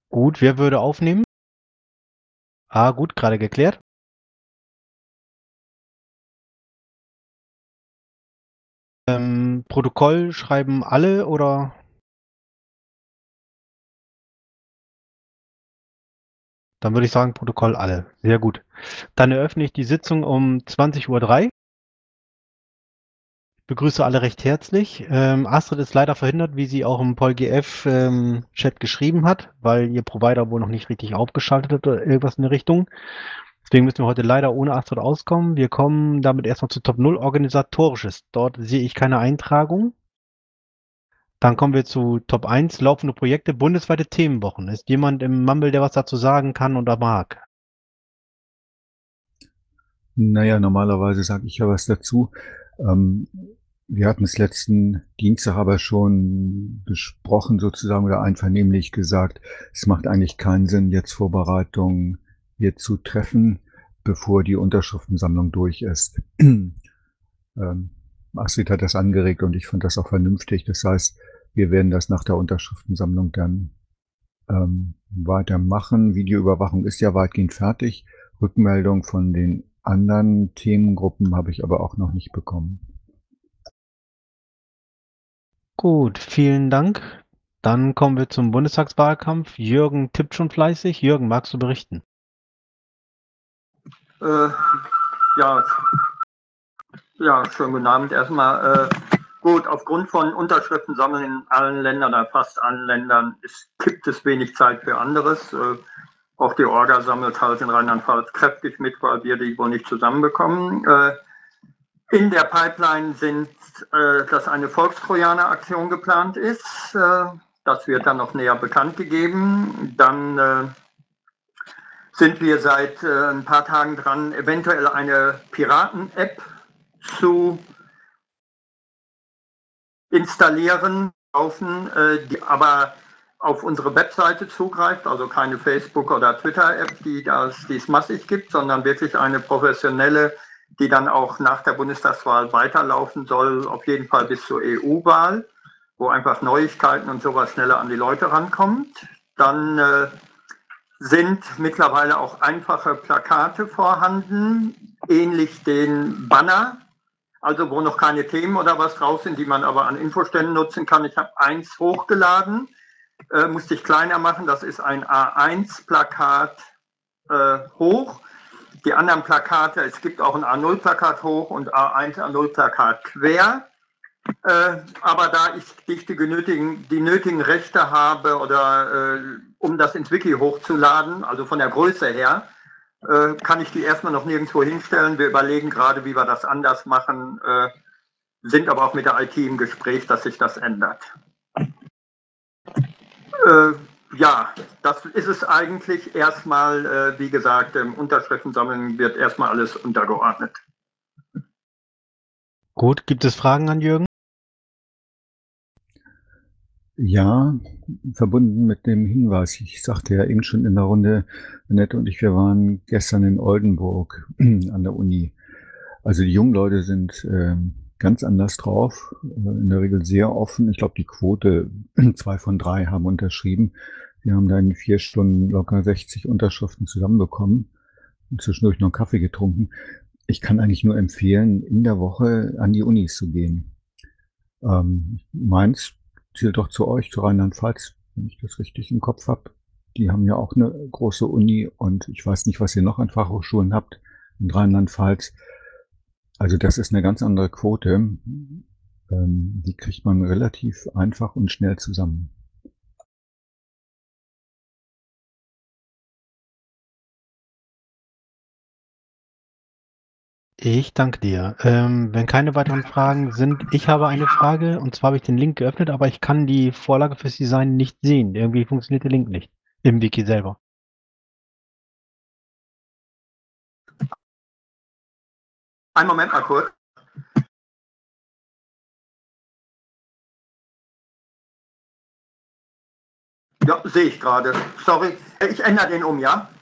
Gut, wer würde aufnehmen? Gut, gerade geklärt. Protokoll schreiben alle oder? Dann würde ich sagen, Protokoll alle. Sehr gut. Dann eröffne ich die Sitzung um 20:03 Uhr. Begrüße alle recht herzlich. Astrid ist leider verhindert, wie sie auch im PolGF Chat geschrieben hat, weil ihr Provider wohl noch nicht richtig aufgeschaltet hat oder irgendwas in der Richtung. Deswegen müssen wir heute leider ohne Astrid auskommen. Wir kommen damit erstmal zu Top 0 Organisatorisches. Dort sehe ich keine Eintragung. Dann kommen wir zu Top 1 laufende Projekte, bundesweite Themenwochen. Ist jemand im Mumble, der was dazu sagen kann oder mag? Naja, normalerweise sage ich ja was dazu. Wir hatten es letzten Dienstag aber schon besprochen sozusagen oder einvernehmlich gesagt, es macht eigentlich keinen Sinn, jetzt Vorbereitungen hier zu treffen, bevor die Unterschriftensammlung durch ist. Astrid hat das angeregt und ich fand das auch vernünftig. Das heißt, wir werden das nach der Unterschriftensammlung dann weitermachen. Videoüberwachung ist ja weitgehend fertig. Rückmeldung von den anderen Themengruppen habe ich aber auch noch nicht bekommen. Gut, vielen Dank. Dann kommen wir zum Bundestagswahlkampf. Jürgen tippt schon fleißig. Jürgen, magst du berichten? Ja, schönen guten Abend erstmal. Gut, aufgrund von Unterschriften sammeln in allen Ländern oder fast allen Ländern gibt es wenig Zeit für anderes. Auch die Orga sammelt halt in Rheinland-Pfalz kräftig mit, weil wir die wohl nicht zusammenbekommen. In der Pipeline sind, dass eine Volkstrojaner-Aktion geplant ist. Das wird dann noch näher bekannt gegeben. Dann sind wir seit ein paar Tagen dran, eventuell eine Piraten-App zu installieren, die aber auf unsere Webseite zugreift, also keine Facebook- oder Twitter-App, die es massig gibt, sondern wirklich eine professionelle, die dann auch nach der Bundestagswahl weiterlaufen soll, auf jeden Fall bis zur EU-Wahl, wo einfach Neuigkeiten und sowas schneller an die Leute rankommt. Dann sind mittlerweile auch einfache Plakate vorhanden, ähnlich den Banner, also wo noch keine Themen oder was drauf sind, die man aber an Infoständen nutzen kann. Ich habe eins hochgeladen, musste ich kleiner machen, das ist ein A1-Plakat hoch. Die anderen Plakate, es gibt auch ein A0-Plakat hoch und A1, A0-Plakat quer. Aber da ich die nötigen Rechte habe, oder um das ins Wiki hochzuladen, also von der Größe her, kann ich die erstmal noch nirgendwo hinstellen. Wir überlegen gerade, wie wir das anders machen, sind aber auch mit der IT im Gespräch, dass sich das ändert. Ja, das ist es eigentlich erstmal. Wie gesagt, Unterschriften sammeln wird erstmal alles untergeordnet. Gut, gibt es Fragen an Jürgen? Ja, verbunden mit dem Hinweis. Ich sagte ja eben schon in der Runde, Annette und ich, wir waren gestern in Oldenburg an der Uni. Also die jungen Leute sind ganz anders drauf, in der Regel sehr offen. Ich glaube, die Quote 2 von 3 haben unterschrieben. Wir haben da in 4 Stunden locker 60 Unterschriften zusammenbekommen und zwischendurch noch einen Kaffee getrunken. Ich kann eigentlich nur empfehlen, in der Woche an die Unis zu gehen. Mainz zählt doch zu euch, zu Rheinland-Pfalz, wenn ich das richtig im Kopf habe. Die haben ja auch eine große Uni und ich weiß nicht, was ihr noch an Fachhochschulen habt in Rheinland-Pfalz. Also das ist eine ganz andere Quote. Die kriegt man relativ einfach und schnell zusammen. Ich danke dir. Wenn keine weiteren Fragen sind, ich habe eine Frage, und zwar habe ich den Link geöffnet, aber ich kann die Vorlage fürs Design nicht sehen. Irgendwie funktioniert der Link nicht im Wiki selber. Einen Moment mal kurz. Ja, sehe ich gerade. Sorry, ich ändere den um, ja?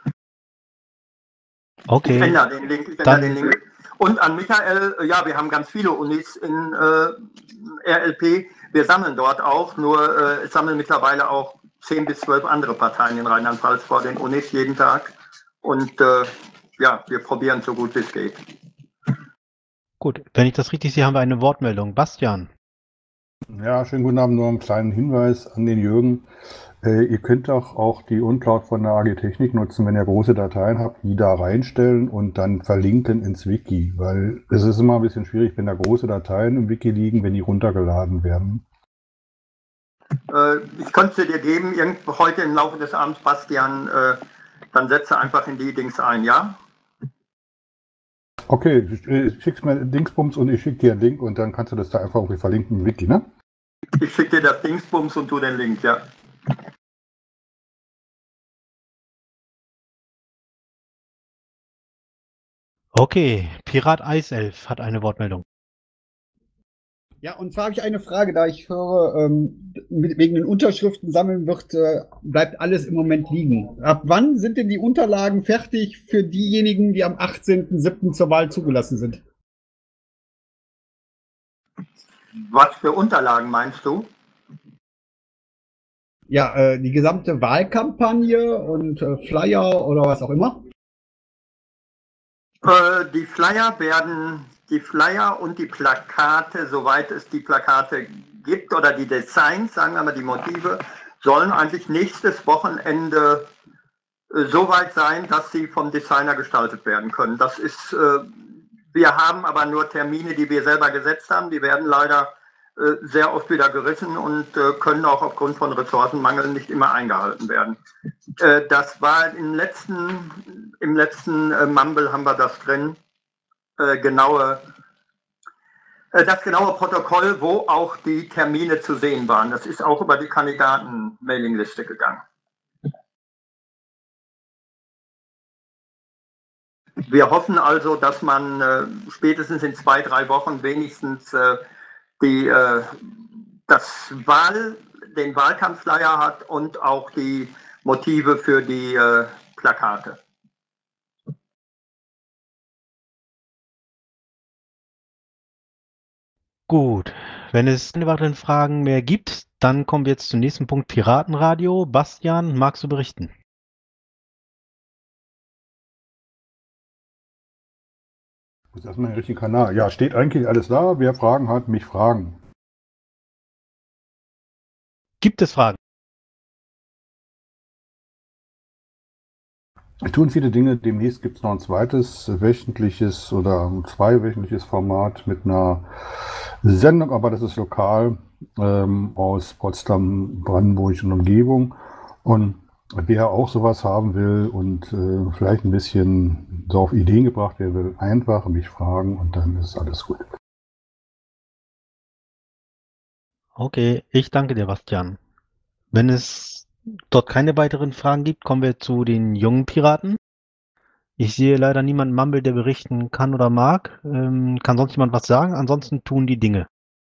Okay. Ich ändere den Link. Und an Michael, ja, wir haben ganz viele Unis in RLP. Wir sammeln dort auch, nur es sammeln mittlerweile auch 10 bis 12 andere Parteien in Rheinland-Pfalz vor den Unis jeden Tag. Und ja, wir probieren so gut wie es geht. Gut, wenn ich das richtig sehe, haben wir eine Wortmeldung. Bastian. Ja, schönen guten Abend. Nur einen kleinen Hinweis an den Jürgen. Ihr könnt doch auch die Uncloud von der AG Technik nutzen, wenn ihr große Dateien habt, die da reinstellen und dann verlinken ins Wiki. Weil es ist immer ein bisschen schwierig, wenn da große Dateien im Wiki liegen, wenn die runtergeladen werden. Ich könnte sie dir geben, heute im Laufe des Abends, Bastian, dann setze einfach in die Dings ein, ja? Okay, schickst mir Dingsbums und ich schicke dir einen Link und dann kannst du das da einfach irgendwie verlinken im Wiki, ne? Ich schicke dir das Dingsbums und du den Link, ja. Okay, Pirat Eiself hat eine Wortmeldung. Ja, und zwar habe ich eine Frage, da ich höre, wegen den Unterschriften sammeln bleibt alles im Moment liegen. Ab wann sind denn die Unterlagen fertig für diejenigen, die am 18.07. zur Wahl zugelassen sind? Was für Unterlagen meinst du? Ja, die gesamte Wahlkampagne und Flyer oder was auch immer? Die Flyer und die Plakate, soweit es die Plakate gibt, oder die Designs, sagen wir mal die Motive, sollen eigentlich nächstes Wochenende so weit sein, dass sie vom Designer gestaltet werden können. Das ist, wir haben aber nur Termine, die wir selber gesetzt haben. Die werden leider sehr oft wieder gerissen und können auch aufgrund von Ressourcenmangel nicht immer eingehalten werden. Das war im letzten Mumble haben wir das drin, das genaue Protokoll, wo auch die Termine zu sehen waren. Das ist auch über die Kandidaten-Mailingliste gegangen. Wir hoffen also, dass man spätestens in 2-3 Wochen wenigstens den Wahlkampfflyer hat und auch die Motive für die Plakate. Gut, wenn es keine weiteren Fragen mehr gibt, dann kommen wir jetzt zum nächsten Punkt Piratenradio. Bastian, magst du berichten? Ich muss erstmal den richtigen Kanal. Ja, steht eigentlich alles da. Wer Fragen hat, mich fragen. Gibt es Fragen? Wir tun viele Dinge. Demnächst gibt es noch ein zweites wöchentliches oder ein 2-wöchentliches Format mit einer Sendung, aber das ist lokal aus Potsdam, Brandenburg und Umgebung. Und wer auch sowas haben will und vielleicht ein bisschen so auf Ideen gebracht werden will, einfach mich fragen und dann ist alles gut. Okay, ich danke dir, Bastian. Wenn es dort keine weiteren Fragen gibt, kommen wir zu den jungen Piraten. Ich sehe leider niemanden Mumble, der berichten kann oder mag. Kann sonst jemand was sagen? Ansonsten tun die Dinge.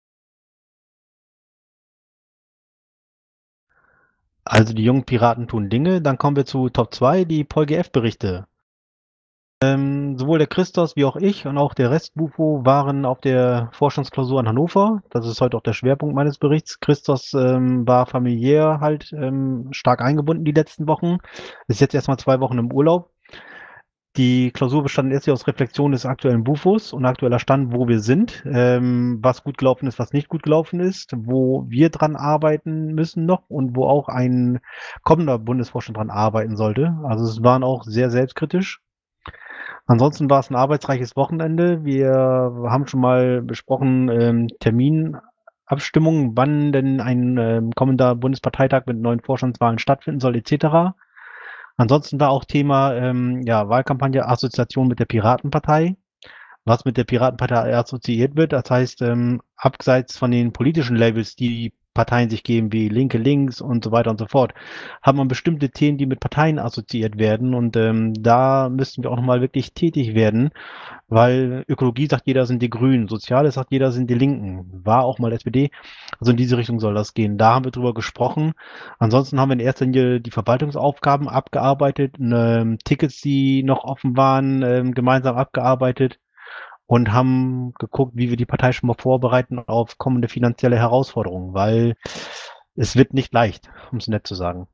Also die jungen Piraten tun Dinge. Dann kommen wir zu Top 2, die PolGF-Berichte. Sowohl der Christos wie auch ich und auch der Rest Bufo waren auf der Forschungsklausur in Hannover. Das ist heute auch der Schwerpunkt meines Berichts. Christos war familiär halt stark eingebunden die letzten Wochen. Ist jetzt erstmal 2 Wochen im Urlaub. Die Klausur bestand letztlich aus Reflexion des aktuellen Bufos und aktueller Stand, wo wir sind, was gut gelaufen ist, was nicht gut gelaufen ist, wo wir dran arbeiten müssen noch und wo auch ein kommender Bundesvorstand dran arbeiten sollte. Also es waren auch sehr selbstkritisch. Ansonsten war es ein arbeitsreiches Wochenende. Wir haben schon mal besprochen, Terminabstimmungen, wann denn ein kommender Bundesparteitag mit neuen Vorstandswahlen stattfinden soll, etc. Ansonsten war auch Thema Wahlkampagne Assoziation mit der Piratenpartei, was mit der Piratenpartei assoziiert wird. Das heißt, abseits von den politischen Labels, die Parteien sich geben, wie Linke, Links und so weiter und so fort, hat man bestimmte Themen, die mit Parteien assoziiert werden. Und da müssten wir auch nochmal wirklich tätig werden, weil Ökologie sagt jeder sind die Grünen, Soziales sagt jeder sind die Linken, war auch mal SPD. Also in diese Richtung soll das gehen. Da haben wir drüber gesprochen. Ansonsten haben wir in erster Linie die Verwaltungsaufgaben abgearbeitet, Tickets, die noch offen waren, gemeinsam abgearbeitet und haben geguckt, wie wir die Partei schon mal vorbereiten auf kommende finanzielle Herausforderungen, weil es wird nicht leicht, um es nett zu sagen.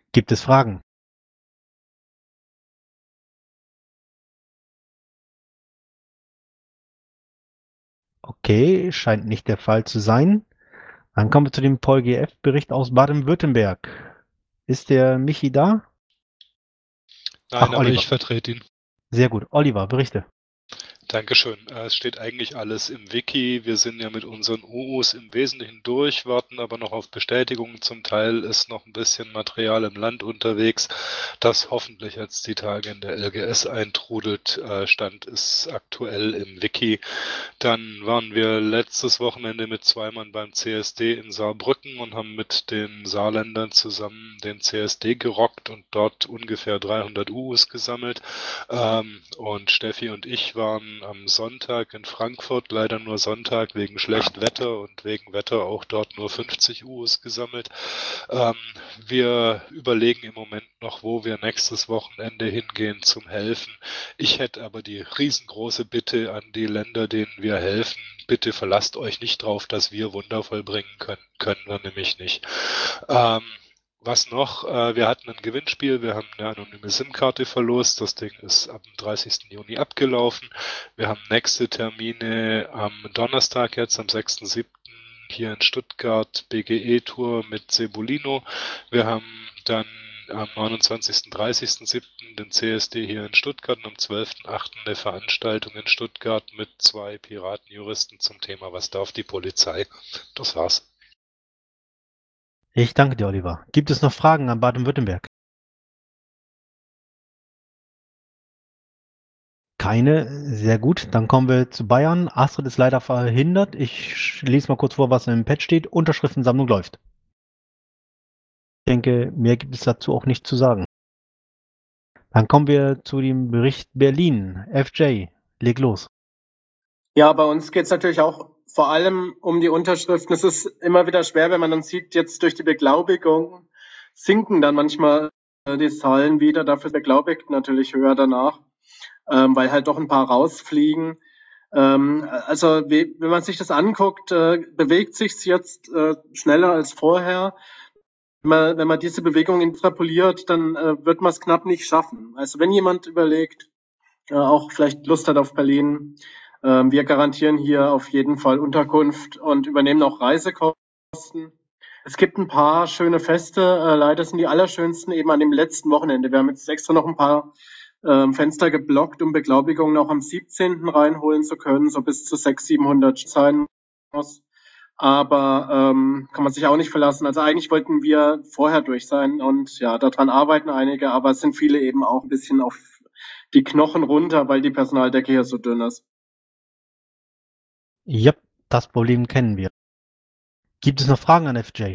Gibt es Fragen? Okay, scheint nicht der Fall zu sein. Dann kommen wir zu dem PolGF-Bericht aus Baden-Württemberg. Ist der Michi da? Nein, Ach, aber Oliver. ich vertrete ihn. Sehr gut. Oliver, berichte. Dankeschön. Es steht eigentlich alles im Wiki. Wir sind ja mit unseren UUs im Wesentlichen durch, warten aber noch auf Bestätigungen. Zum Teil ist noch ein bisschen Material im Land unterwegs, das hoffentlich jetzt die Tage in der LGS eintrudelt. Stand ist aktuell im Wiki. Dann waren wir letztes Wochenende mit 2 Mann beim CSD in Saarbrücken und haben mit den Saarländern zusammen den CSD gerockt und dort ungefähr 300 UUs gesammelt. Und Steffi und ich waren am Sonntag in Frankfurt, leider nur Sonntag wegen schlechtem Wetter und wegen Wetter auch dort nur 50 UUs gesammelt. Wir überlegen im Moment noch, wo wir nächstes Wochenende hingehen zum Helfen. Ich hätte aber die riesengroße Bitte an die Länder, denen wir helfen, bitte verlasst euch nicht drauf, dass wir Wunder vollbringen können. Können wir nämlich nicht. Was noch? Wir hatten ein Gewinnspiel, wir haben eine anonyme SIM-Karte verlost, das Ding ist am 30. Juni abgelaufen. Wir haben nächste Termine am Donnerstag jetzt, am 6.7. hier in Stuttgart, BGE-Tour mit Cebolino. Wir haben dann am 29. 30.7. den CSD hier in Stuttgart und am 12.8. eine Veranstaltung in Stuttgart mit 2 Piratenjuristen zum Thema Was darf die Polizei? Das war's. Ich danke dir, Oliver. Gibt es noch Fragen an Baden-Württemberg? Keine. Sehr gut. Dann kommen wir zu Bayern. Astrid ist leider verhindert. Ich lese mal kurz vor, was im Pad steht. Unterschriftensammlung läuft. Ich denke, mehr gibt es dazu auch nicht zu sagen. Dann kommen wir zu dem Bericht Berlin. FJ, leg los. Ja, bei uns geht es natürlich auch vor allem um die Unterschriften. Es ist immer wieder schwer, wenn man dann sieht, jetzt durch die Beglaubigung sinken dann manchmal die Zahlen wieder. Dafür ist beglaubigt natürlich höher danach, weil halt doch ein paar rausfliegen. Also wenn man sich das anguckt, bewegt sich's jetzt schneller als vorher. Wenn man diese Bewegung extrapoliert, dann wird man es knapp nicht schaffen. Also wenn jemand überlegt, auch vielleicht Lust hat auf Berlin, wir garantieren hier auf jeden Fall Unterkunft und übernehmen auch Reisekosten. Es gibt ein paar schöne Feste, leider sind die allerschönsten eben an dem letzten Wochenende. Wir haben jetzt extra noch ein paar Fenster geblockt, um Beglaubigungen auch am 17. reinholen zu können, so bis zu 600, 700 sein muss. Aber kann man sich auch nicht verlassen. Also eigentlich wollten wir vorher durch sein und ja, daran arbeiten einige, aber es sind viele eben auch ein bisschen auf die Knochen runter, weil die Personaldecke hier so dünn ist. Ja, das Problem kennen wir. Gibt es noch Fragen an FJ?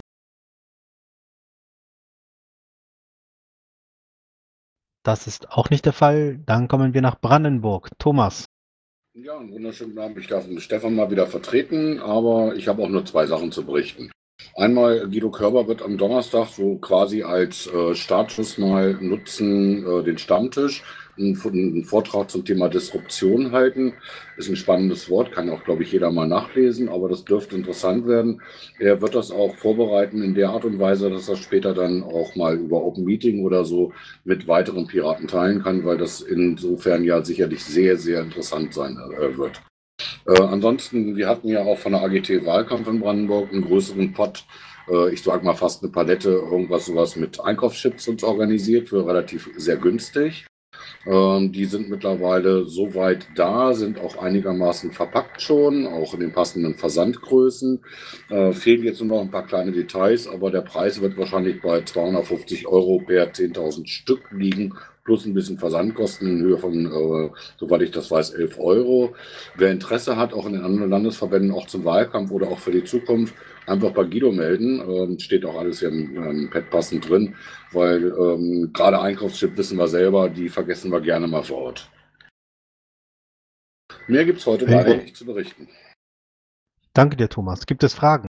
Das ist auch nicht der Fall. Dann kommen wir nach Brandenburg. Thomas. Ja, einen wunderschönen Abend. Ich darf den Stefan mal wieder vertreten, aber ich habe auch nur 2 Sachen zu berichten. Einmal, Guido Körber wird am Donnerstag so quasi als Startschuss mal nutzen, den Stammtisch, einen Vortrag zum Thema Disruption halten. Ist ein spannendes Wort, kann auch, glaube ich, jeder mal nachlesen, aber das dürfte interessant werden. Er wird das auch vorbereiten in der Art und Weise, dass er später dann auch mal über Open Meeting oder so mit weiteren Piraten teilen kann, weil das insofern ja sicherlich sehr, sehr interessant sein wird. Ansonsten, wir hatten ja auch von der AGT Wahlkampf in Brandenburg einen größeren Pott, ich sage mal fast eine Palette, sowas mit Einkaufschips uns organisiert für relativ sehr günstig. Die sind mittlerweile soweit da, sind auch einigermaßen verpackt schon, auch in den passenden Versandgrößen. Fehlen jetzt nur noch ein paar kleine Details, aber der Preis wird wahrscheinlich bei 250 € per 10.000 Stück liegen, plus ein bisschen Versandkosten in Höhe von, soweit ich das weiß, 11 €. Wer Interesse hat, auch in den anderen Landesverbänden, auch zum Wahlkampf oder auch für die Zukunft, einfach bei Guido melden. Steht auch alles hier im Pad passend drin, weil gerade Einkaufschip wissen wir selber, die vergessen wir gerne mal vor Ort. Mehr gibt es heute leider nicht zu berichten. Danke dir, Thomas. Gibt es Fragen?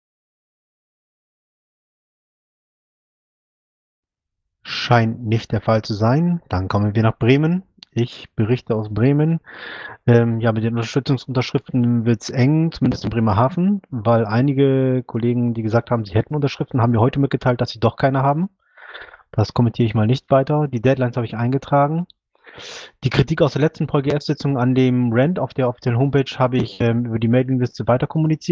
Scheint nicht der Fall zu sein. Dann kommen wir nach Bremen. Ich berichte aus Bremen. Ja, mit den Unterstützungsunterschriften wird es eng, zumindest in Bremerhaven, weil einige Kollegen, die gesagt haben, sie hätten Unterschriften, haben mir heute mitgeteilt, dass sie doch keine haben. Das kommentiere ich mal nicht weiter. Die Deadlines habe ich eingetragen. Die Kritik aus der letzten PolGF-Sitzung an dem Rant auf der offiziellen Homepage habe ich über die Mailingliste weiter kommuniziert.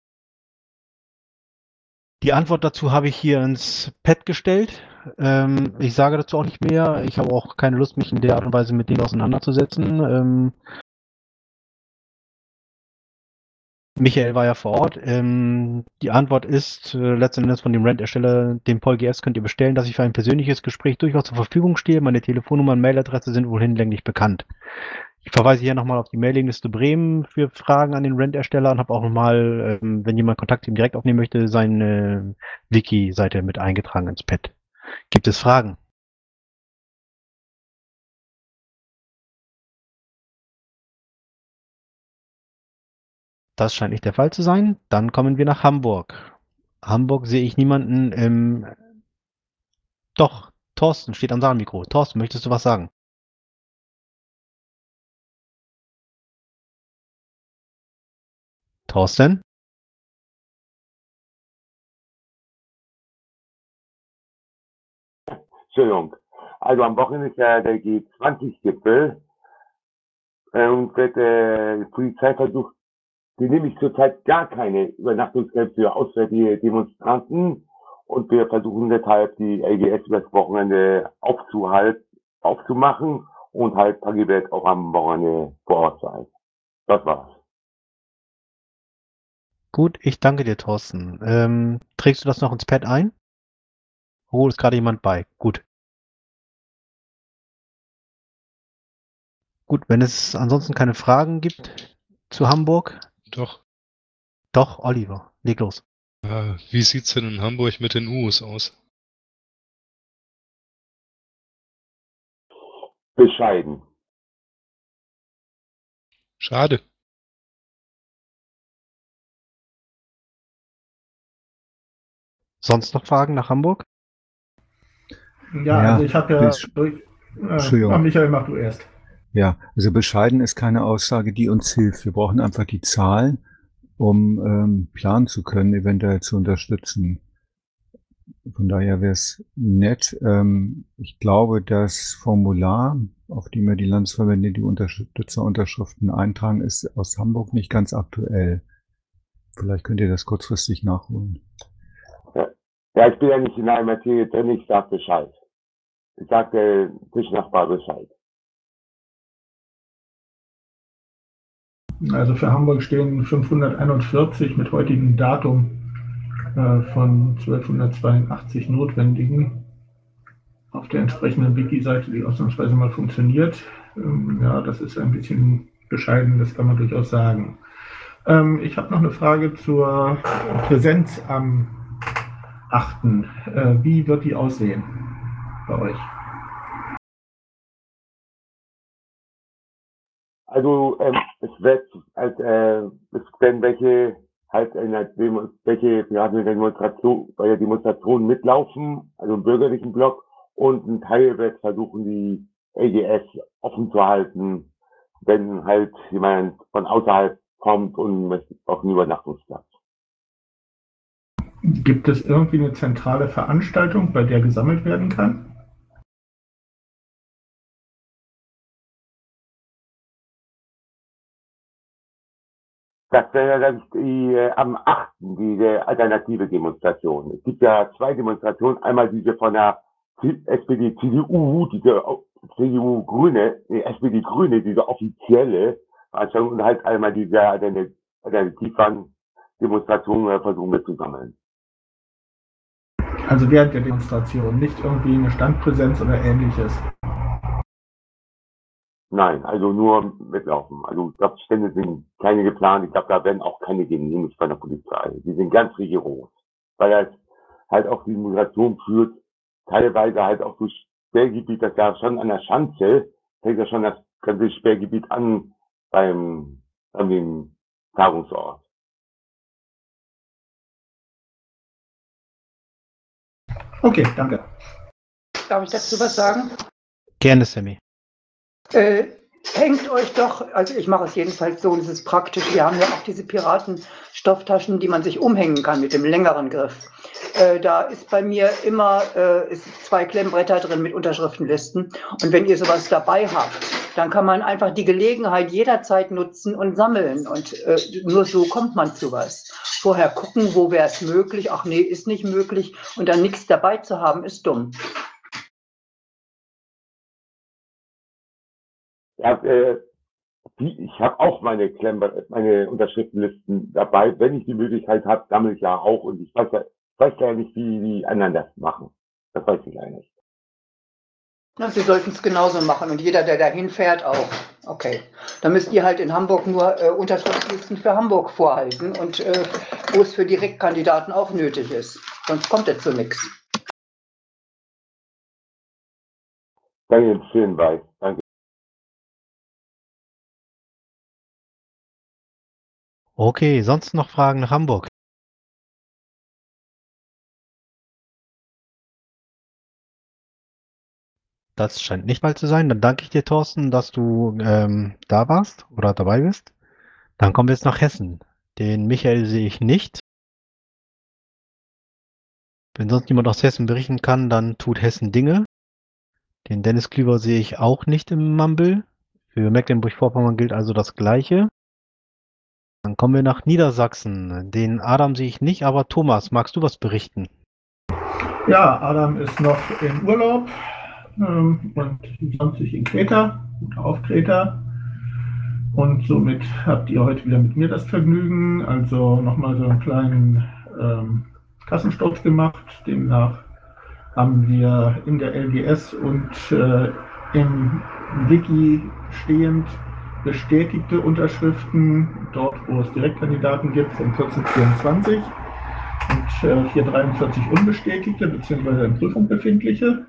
Die Antwort dazu habe ich hier ins Pad gestellt. Ich sage dazu auch nicht mehr. Ich habe auch keine Lust, mich in der Art und Weise mit denen auseinanderzusetzen. Michael war ja vor Ort. Die Antwort ist letzten Endes von dem Rant-Ersteller, den PolGFs könnt ihr bestellen, dass ich für ein persönliches Gespräch durchaus zur Verfügung stehe. Meine Telefonnummer und Mailadresse sind wohl hinlänglich bekannt. Ich verweise hier nochmal auf die Mailingliste Bremen für Fragen an den Rant-Ersteller und habe auch nochmal, wenn jemand Kontakt mit ihm direkt aufnehmen möchte, seine Wiki-Seite mit eingetragen ins Pad. Gibt es Fragen? Das scheint nicht der Fall zu sein. Dann kommen wir nach Hamburg. Hamburg sehe ich niemanden. Doch, Thorsten steht am Saalmikro. Thorsten, möchtest du was sagen? Thorsten? Entschuldigung. Also am Wochenende ist ja der G20-Gipfel und die Polizei versucht, die nehme ich zurzeit gar keine Übernachtungsgeld für auswärtige Demonstranten und wir versuchen deshalb die LGS über das Wochenende aufzumachen und halt Tagebett auch am Wochenende vor Ort sein. Das war's. Gut, ich danke dir, Thorsten. Trägst du das noch ins Pad ein? Oh, ist gerade jemand bei. Gut. Gut, wenn es ansonsten keine Fragen gibt zu Hamburg. Doch. Doch, Oliver, leg los. Wie sieht's denn in Hamburg mit den U's aus? Bescheiden. Schade. Sonst noch Fragen nach Hamburg? Ja, also ich habe ja Entschuldigung. Michael, mach du erst. Ja, also bescheiden ist keine Aussage, die uns hilft. Wir brauchen einfach die Zahlen, um planen zu können, eventuell zu unterstützen. Von daher wäre es nett. Ich glaube, das Formular, auf dem wir die Landesverbände die Unterstützerunterschriften eintragen, ist aus Hamburg nicht ganz aktuell. Vielleicht könnt ihr das kurzfristig nachholen. Ja, ich bin ja nicht in der Materie drin, ich sag Bescheid. Ich sag der Tischnachbar Bescheid. Also für Hamburg stehen 541 mit heutigem Datum von 1282 Notwendigen auf der entsprechenden Wiki-Seite, die ausnahmsweise mal funktioniert. Ja, das ist ein bisschen bescheiden, das kann man durchaus sagen. Ich habe noch eine Frage zur Präsenz am 8. Wie wird die aussehen bei euch? Also es werden welche halt bei der Demonstration mitlaufen, also im bürgerlichen Block, und ein Teil wird versuchen, die LGS offen zu halten, wenn halt jemand von außerhalb kommt und möchte auf einen Übernachtungsplatz. Gibt es irgendwie eine zentrale Veranstaltung, bei der gesammelt werden kann? Das wäre dann am 8. diese alternative Demonstration. Es gibt ja zwei Demonstrationen. Einmal diese von der SPD, CDU, diese CDU-Grüne, SPD-Grüne, diese offizielle Veranstaltung, und halt einmal diese Alternativdemonstration versuchen wir zu sammeln. Also während der Demonstration, nicht irgendwie eine Standpräsenz oder ähnliches? Nein, also nur mitlaufen. Also ich glaube, Stände sind keine geplant. Ich glaube, da werden auch keine genehmigt bei der Polizei. Die sind ganz rigoros, weil das halt auch die Migration führt, teilweise halt auch durch Sperrgebiet, das ja schon an der Schanze, fängt ja schon das ganze Sperrgebiet an an dem Tagungsort. Okay, danke. Darf ich dazu was sagen? Gerne, Sammy. hängt euch doch, also ich mache es jedenfalls so, und es ist praktisch, wir haben ja auch diese Piratenstofftaschen, die man sich umhängen kann mit dem längeren Griff. Da ist bei mir immer ist 2 Klemmbretter drin mit Unterschriftenlisten. Und wenn ihr sowas dabei habt, dann kann man einfach die Gelegenheit jederzeit nutzen und sammeln. Und nur so kommt man zu was. Vorher gucken, wo wäre es möglich. Ach nee, ist nicht möglich. Und dann nichts dabei zu haben, ist dumm. Ja, ich habe auch meine Unterschriftenlisten dabei. Wenn ich die Möglichkeit habe, sammle ich ja auch. Und ich weiß ja nicht, wie die anderen das machen. Das weiß ich leider nicht. Na, Sie sollten es genauso machen und jeder, der dahin fährt, auch. Okay. Dann müsst ihr halt in Hamburg nur Unterschriftslisten für Hamburg vorhalten und wo es für Direktkandidaten auch nötig ist. Sonst kommt es zu nichts. Danke für den Hinweis. Danke. Okay, sonst noch Fragen nach Hamburg? Das scheint nicht mal zu sein. Dann danke ich dir, Thorsten, dass du da warst oder dabei bist. Dann kommen wir jetzt nach Hessen. Den Michael sehe ich nicht. Wenn sonst niemand aus Hessen berichten kann, dann tut Hessen Dinge. Den Dennis Klüver sehe ich auch nicht im Mumble. Für Mecklenburg-Vorpommern gilt also das Gleiche. Dann kommen wir nach Niedersachsen. Den Adam sehe ich nicht, aber Thomas, magst du was berichten? Ja, Adam ist noch in Urlaub und sonst in Kreta, auf Kreta. Und somit habt ihr heute wieder mit mir das Vergnügen. Also nochmal so einen kleinen Kassensturz gemacht. Demnach haben wir in der LGS und im Wiki stehend bestätigte Unterschriften, dort wo es Direktkandidaten gibt, von 1424 und 443 unbestätigte bzw. in Prüfung befindliche.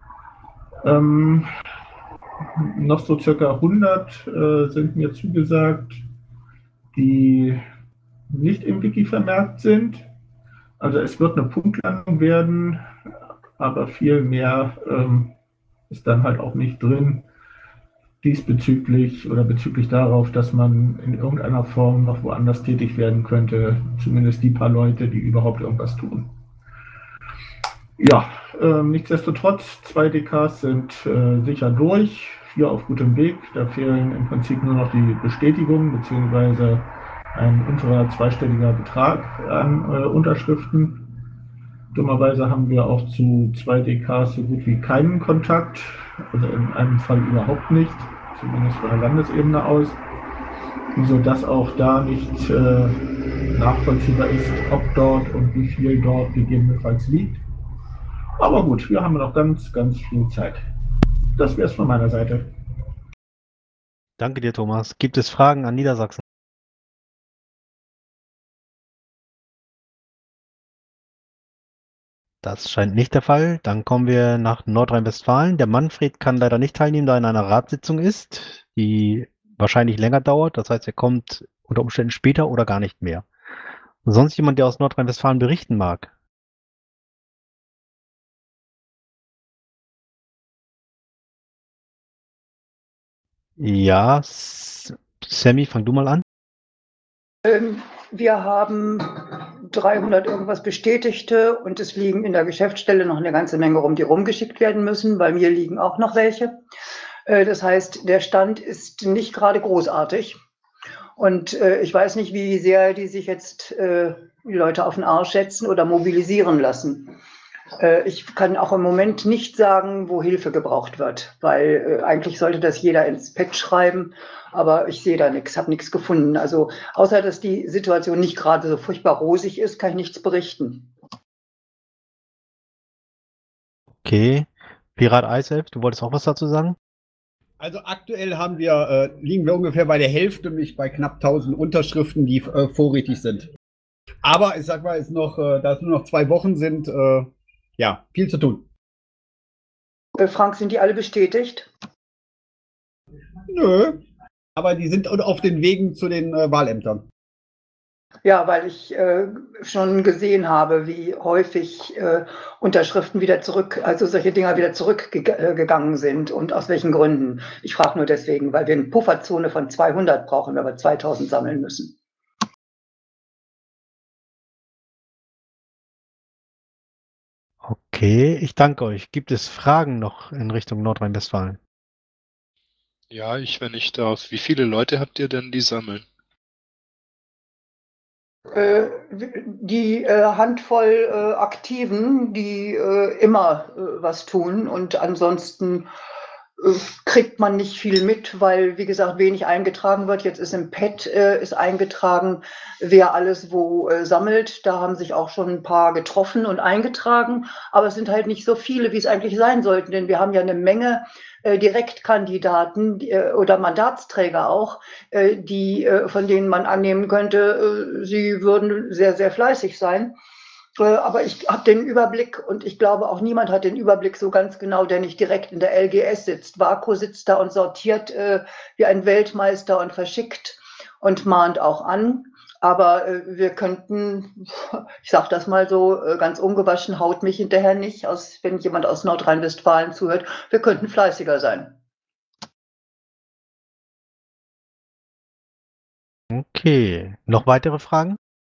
Noch so circa 100 sind mir zugesagt, die nicht im Wiki vermerkt sind. Also es wird eine Punktlandung werden, aber viel mehr ist dann halt auch nicht drin diesbezüglich oder bezüglich darauf, dass man in irgendeiner Form noch woanders tätig werden könnte, zumindest die paar Leute, die überhaupt irgendwas tun. Ja, nichtsdestotrotz, 2 DKs sind sicher durch, 4 auf gutem Weg. Da fehlen im Prinzip nur noch die Bestätigung bzw. ein unterer zweistelliger Betrag an Unterschriften. Dummerweise haben wir auch zu 2 DKs so gut wie keinen Kontakt, also in einem Fall überhaupt nicht, zumindest von der Landesebene aus, sodass auch da nicht nachvollziehbar ist, ob dort und wie viel dort gegebenenfalls liegt. Aber gut, wir haben noch ganz, ganz viel Zeit. Das wäre es von meiner Seite. Danke dir, Thomas. Gibt es Fragen an Niedersachsen? Das scheint nicht der Fall. Dann kommen wir nach Nordrhein-Westfalen. Der Manfred kann leider nicht teilnehmen, da er in einer Ratssitzung ist, die wahrscheinlich länger dauert. Das heißt, er kommt unter Umständen später oder gar nicht mehr. Sonst jemand, der aus Nordrhein-Westfalen berichten mag? Ja, Sammy, fang du mal an. Wir haben 300 irgendwas Bestätigte und es liegen in der Geschäftsstelle noch eine ganze Menge rum, die rumgeschickt werden müssen. Bei mir liegen auch noch welche. Das heißt, der Stand ist nicht gerade großartig. Und ich weiß nicht, wie sehr die sich jetzt die Leute auf den Arsch setzen oder mobilisieren lassen. Ich kann auch im Moment nicht sagen, wo Hilfe gebraucht wird, weil eigentlich sollte das jeder ins Pad schreiben, aber ich sehe da nichts, habe nichts gefunden. Also außer, dass die Situation nicht gerade so furchtbar rosig ist, kann ich nichts berichten. Okay. Pirat Eiself, du wolltest auch was dazu sagen? Also aktuell liegen wir ungefähr bei der Hälfte, nicht bei knapp 1000 Unterschriften, die vorrätig sind. Aber ich sag mal, da es nur noch 2 Wochen sind, ja, viel zu tun. Frank, sind die alle bestätigt? Nö, aber die sind auf den Wegen zu den Wahlämtern. Ja, weil ich schon gesehen habe, wie häufig Unterschriften wieder zurück, also solche Dinger wieder zurückgegangen sind und aus welchen Gründen. Ich frage nur deswegen, weil wir eine Pufferzone von 200 brauchen, wenn wir 2000 sammeln müssen. Okay, ich danke euch. Gibt es Fragen noch in Richtung Nordrhein-Westfalen? Ja, wenn ich darf. Wie viele Leute habt ihr denn, die sammeln? Die Handvoll Aktiven, die immer was tun und ansonsten kriegt man nicht viel mit, weil, wie gesagt, wenig eingetragen wird. Jetzt ist im Pad ist eingetragen, wer alles wo sammelt. Da haben sich auch schon ein paar getroffen und eingetragen, aber es sind halt nicht so viele, wie es eigentlich sein sollten, denn wir haben ja eine Menge Direktkandidaten oder Mandatsträger auch, von denen man annehmen könnte, sie würden sehr, sehr fleißig sein. Aber ich habe den Überblick und ich glaube auch niemand hat den Überblick so ganz genau, der nicht direkt in der LGS sitzt. Vaco sitzt da und sortiert wie ein Weltmeister und verschickt und mahnt auch an. Aber wir könnten, ich sage das mal so, ganz ungewaschen, haut mich hinterher nicht, wenn jemand aus Nordrhein-Westfalen zuhört, wir könnten fleißiger sein. Okay, noch weitere Fragen?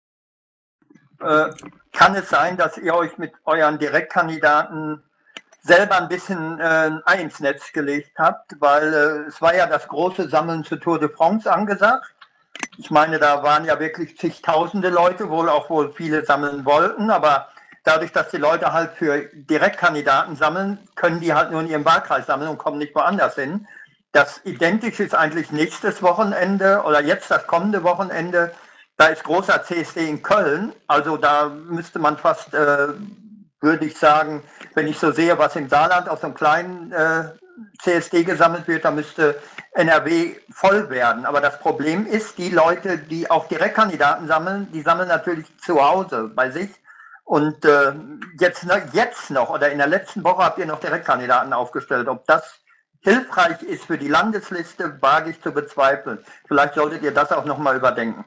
Kann es sein, dass ihr euch mit euren Direktkandidaten selber ein bisschen ein Ei ins Netz gelegt habt? Weil es war ja das große Sammeln zur Tour de France angesagt. Ich meine, da waren ja wirklich zigtausende Leute, wohl viele sammeln wollten, aber dadurch, dass die Leute halt für Direktkandidaten sammeln, können die halt nur in ihrem Wahlkreis sammeln und kommen nicht woanders hin. Das Identische ist eigentlich nächstes Wochenende oder jetzt das kommende Wochenende. Da ist großer CSD in Köln, also da müsste man fast, würde ich sagen, wenn ich so sehe, was im Saarland aus so einem kleinen CSD gesammelt wird, da müsste NRW voll werden. Aber das Problem ist, die Leute, die auch Direktkandidaten sammeln, die sammeln natürlich zu Hause bei sich. Und jetzt noch oder in der letzten Woche habt ihr noch Direktkandidaten aufgestellt. Ob das hilfreich ist für die Landesliste, wage ich zu bezweifeln. Vielleicht solltet ihr das auch nochmal überdenken.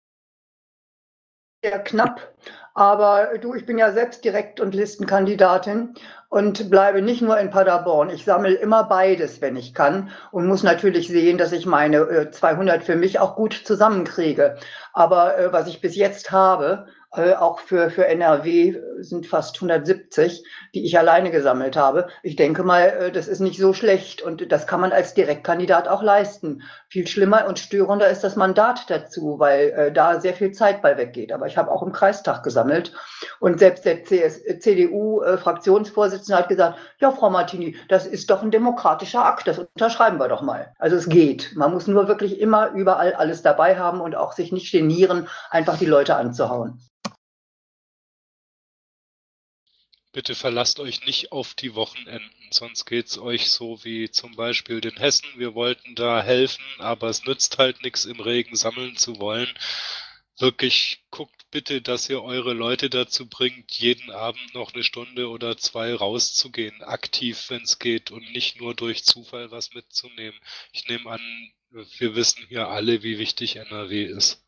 Sehr knapp, aber ich bin ja selbst Direkt- und Listenkandidatin und bleibe nicht nur in Paderborn. Ich sammle immer beides, wenn ich kann und muss natürlich sehen, dass ich meine 200 für mich auch gut zusammenkriege. Aber was ich bis jetzt habe, auch für NRW sind fast 170, die ich alleine gesammelt habe. Ich denke mal, das ist nicht so schlecht und das kann man als Direktkandidat auch leisten. Viel schlimmer und störender ist das Mandat dazu, weil da sehr viel Zeit bei weggeht. Aber ich habe auch im Kreistag gesammelt und selbst der CDU-Fraktionsvorsitzende hat gesagt, ja, Frau Martini, das ist doch ein demokratischer Akt, das unterschreiben wir doch mal. Also es geht. Man muss nur wirklich immer überall alles dabei haben und auch sich nicht genieren, einfach die Leute anzuhauen. Bitte verlasst euch nicht auf die Wochenenden, sonst geht's euch so wie zum Beispiel den Hessen. Wir wollten da helfen, aber es nützt halt nichts, im Regen sammeln zu wollen. Wirklich guckt bitte, dass ihr eure Leute dazu bringt, jeden Abend noch eine Stunde oder zwei rauszugehen, aktiv, wenn es geht und nicht nur durch Zufall was mitzunehmen. Ich nehme an, wir wissen hier alle, wie wichtig NRW ist.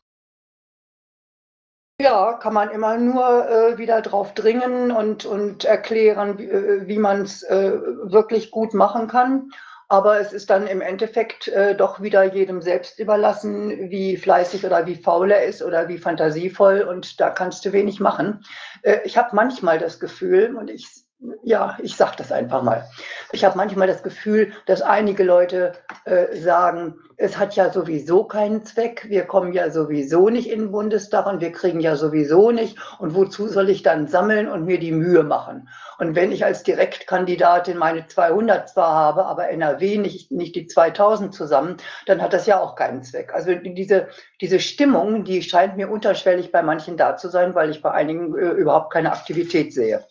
Ja, kann man immer nur wieder drauf dringen und erklären, wie man es wirklich gut machen kann. Aber es ist dann im Endeffekt doch wieder jedem selbst überlassen, wie fleißig oder wie faul er ist oder wie fantasievoll. Und da kannst du wenig machen. Ich habe manchmal das Gefühl, und ich sage das einfach mal. Ich habe manchmal das Gefühl, dass einige Leute sagen, es hat ja sowieso keinen Zweck, wir kommen ja sowieso nicht in den Bundestag und wir kriegen ja sowieso nicht. Und wozu soll ich dann sammeln und mir die Mühe machen? Und wenn ich als Direktkandidatin meine 200 zwar habe, aber NRW nicht die 2000 zusammen, dann hat das ja auch keinen Zweck. Also diese Stimmung, die scheint mir unterschwellig bei manchen da zu sein, weil ich bei einigen überhaupt keine Aktivität sehe.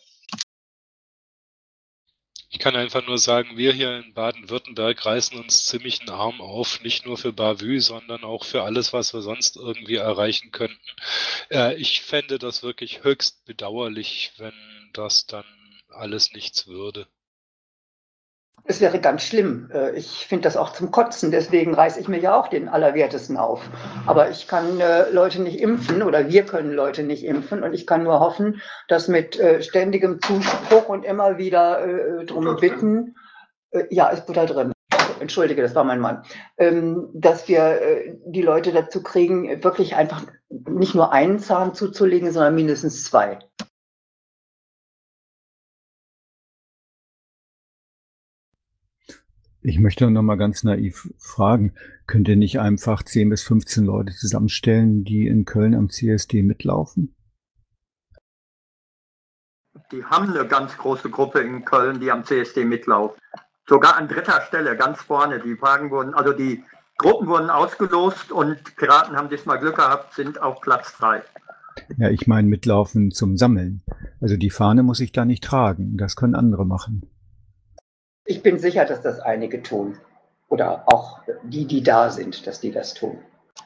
Ich kann einfach nur sagen, wir hier in Baden-Württemberg reißen uns ziemlich einen Arm auf, nicht nur für Bavü, sondern auch für alles, was wir sonst irgendwie erreichen könnten. Ich fände das wirklich höchst bedauerlich, wenn das dann alles nichts würde. Es wäre ganz schlimm. Ich finde das auch zum Kotzen, deswegen reiße ich mir ja auch den Allerwertesten auf. Aber ich kann Leute nicht impfen oder wir können Leute nicht impfen und ich kann nur hoffen, dass mit ständigem Zuspruch und immer wieder drum bitten, ja, ist Butter drin. Entschuldige, das war mein Mann, dass wir die Leute dazu kriegen, wirklich einfach nicht nur einen Zahn zuzulegen, sondern mindestens 2. Ich möchte noch mal ganz naiv fragen, könnt ihr nicht einfach 10 bis 15 Leute zusammenstellen, die in Köln am CSD mitlaufen? Die haben eine ganz große Gruppe in Köln, die am CSD mitlaufen. Sogar an 3. Stelle, ganz vorne. Die Gruppen wurden ausgelost und Piraten haben diesmal Glück gehabt, sind auf Platz 3. Ja, ich meine mitlaufen zum Sammeln. Also die Fahne muss ich da nicht tragen, das können andere machen. Ich bin sicher, dass das einige tun. Oder auch die da sind, dass die das tun.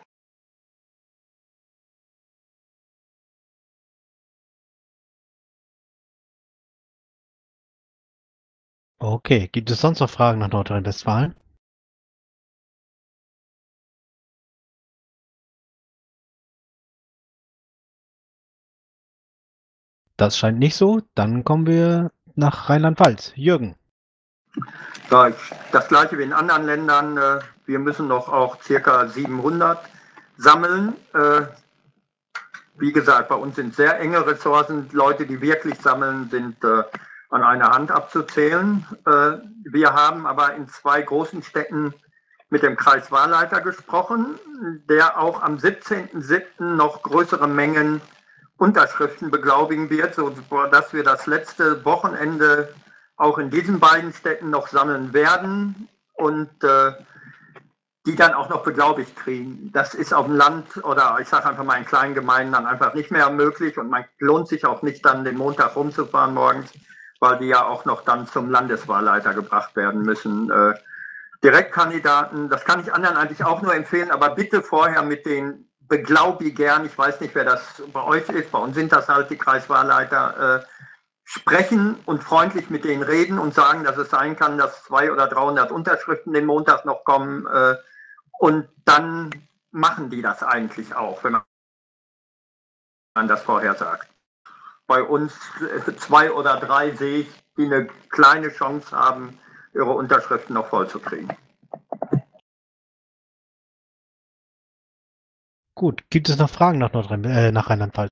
Okay, gibt es sonst noch Fragen nach Nordrhein-Westfalen? Das scheint nicht so. Dann kommen wir nach Rheinland-Pfalz. Jürgen. Ja, das gleiche wie in anderen Ländern. Wir müssen noch auch circa 700 sammeln. Wie gesagt, bei uns sind sehr enge Ressourcen. Leute, die wirklich sammeln, sind an einer Hand abzuzählen. Wir haben aber in 2 großen Städten mit dem Kreiswahlleiter gesprochen, der auch am 17.07. noch größere Mengen Unterschriften beglaubigen wird, sodass wir das letzte Wochenende auch in diesen beiden Städten noch sammeln werden und die dann auch noch beglaubigt kriegen. Das ist auf dem Land oder ich sage einfach mal in kleinen Gemeinden dann einfach nicht mehr möglich und man lohnt sich auch nicht dann den Montag rumzufahren morgens, weil die ja auch noch dann zum Landeswahlleiter gebracht werden müssen. Direktkandidaten, das kann ich anderen eigentlich auch nur empfehlen, aber bitte vorher mit den Beglaubigern, ich weiß nicht, wer das bei euch ist, bei uns sind das halt die Kreiswahlleiter, sprechen und freundlich mit denen reden und sagen, dass es sein kann, dass 200 oder 300 Unterschriften den Montag noch kommen und dann machen die das eigentlich auch, wenn man das vorher sagt. Bei uns 2 oder 3 sehe ich, die eine kleine Chance haben, ihre Unterschriften noch voll zu kriegen. Gut, gibt es noch Fragen nach Rheinland-Pfalz?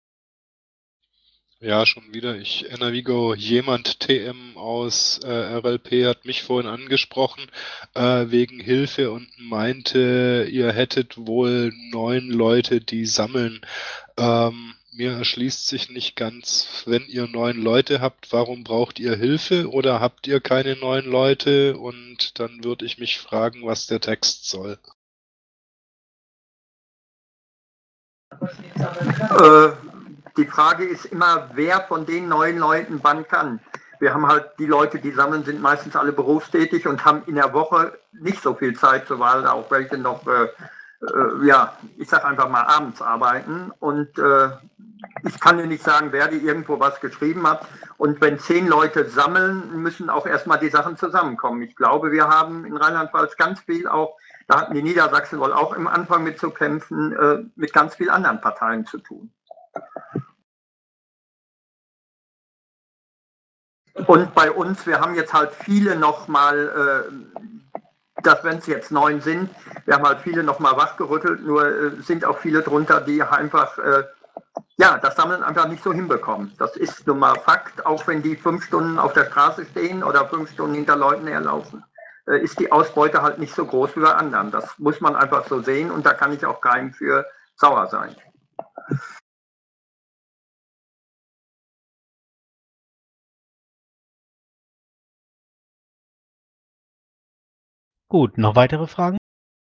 Ja, schon wieder. Jemand TM aus RLP hat mich vorhin angesprochen wegen Hilfe und meinte, ihr hättet wohl 9 Leute, die sammeln. Mir erschließt sich nicht ganz, wenn ihr 9 Leute habt, warum braucht ihr Hilfe oder habt ihr keine 9 Leute? Und dann würde ich mich fragen, was der Text soll. Die Frage ist immer, wer von den 9 Leuten wann kann. Wir haben halt die Leute, die sammeln, sind meistens alle berufstätig und haben in der Woche nicht so viel Zeit zur Wahl, auch welche noch, ich sag einfach mal abends arbeiten. Und ich kann dir nicht sagen, wer die irgendwo was geschrieben hat. Und wenn 10 Leute sammeln, müssen auch erstmal die Sachen zusammenkommen. Ich glaube, wir haben in Rheinland-Pfalz ganz viel auch, da hatten die Niedersachsen wohl auch im Anfang mit zu kämpfen, mit ganz vielen anderen Parteien zu tun. Und bei uns, wir haben jetzt halt viele nochmal, wenn es jetzt 9 sind, wir haben halt viele nochmal wachgerüttelt, nur sind auch viele drunter, die einfach, das Sammeln einfach nicht so hinbekommen. Das ist nun mal Fakt, auch wenn die 5 Stunden auf der Straße stehen oder 5 Stunden hinter Leuten herlaufen, ist die Ausbeute halt nicht so groß wie bei anderen. Das muss man einfach so sehen und da kann ich auch keinem für sauer sein. Gut, noch weitere Fragen?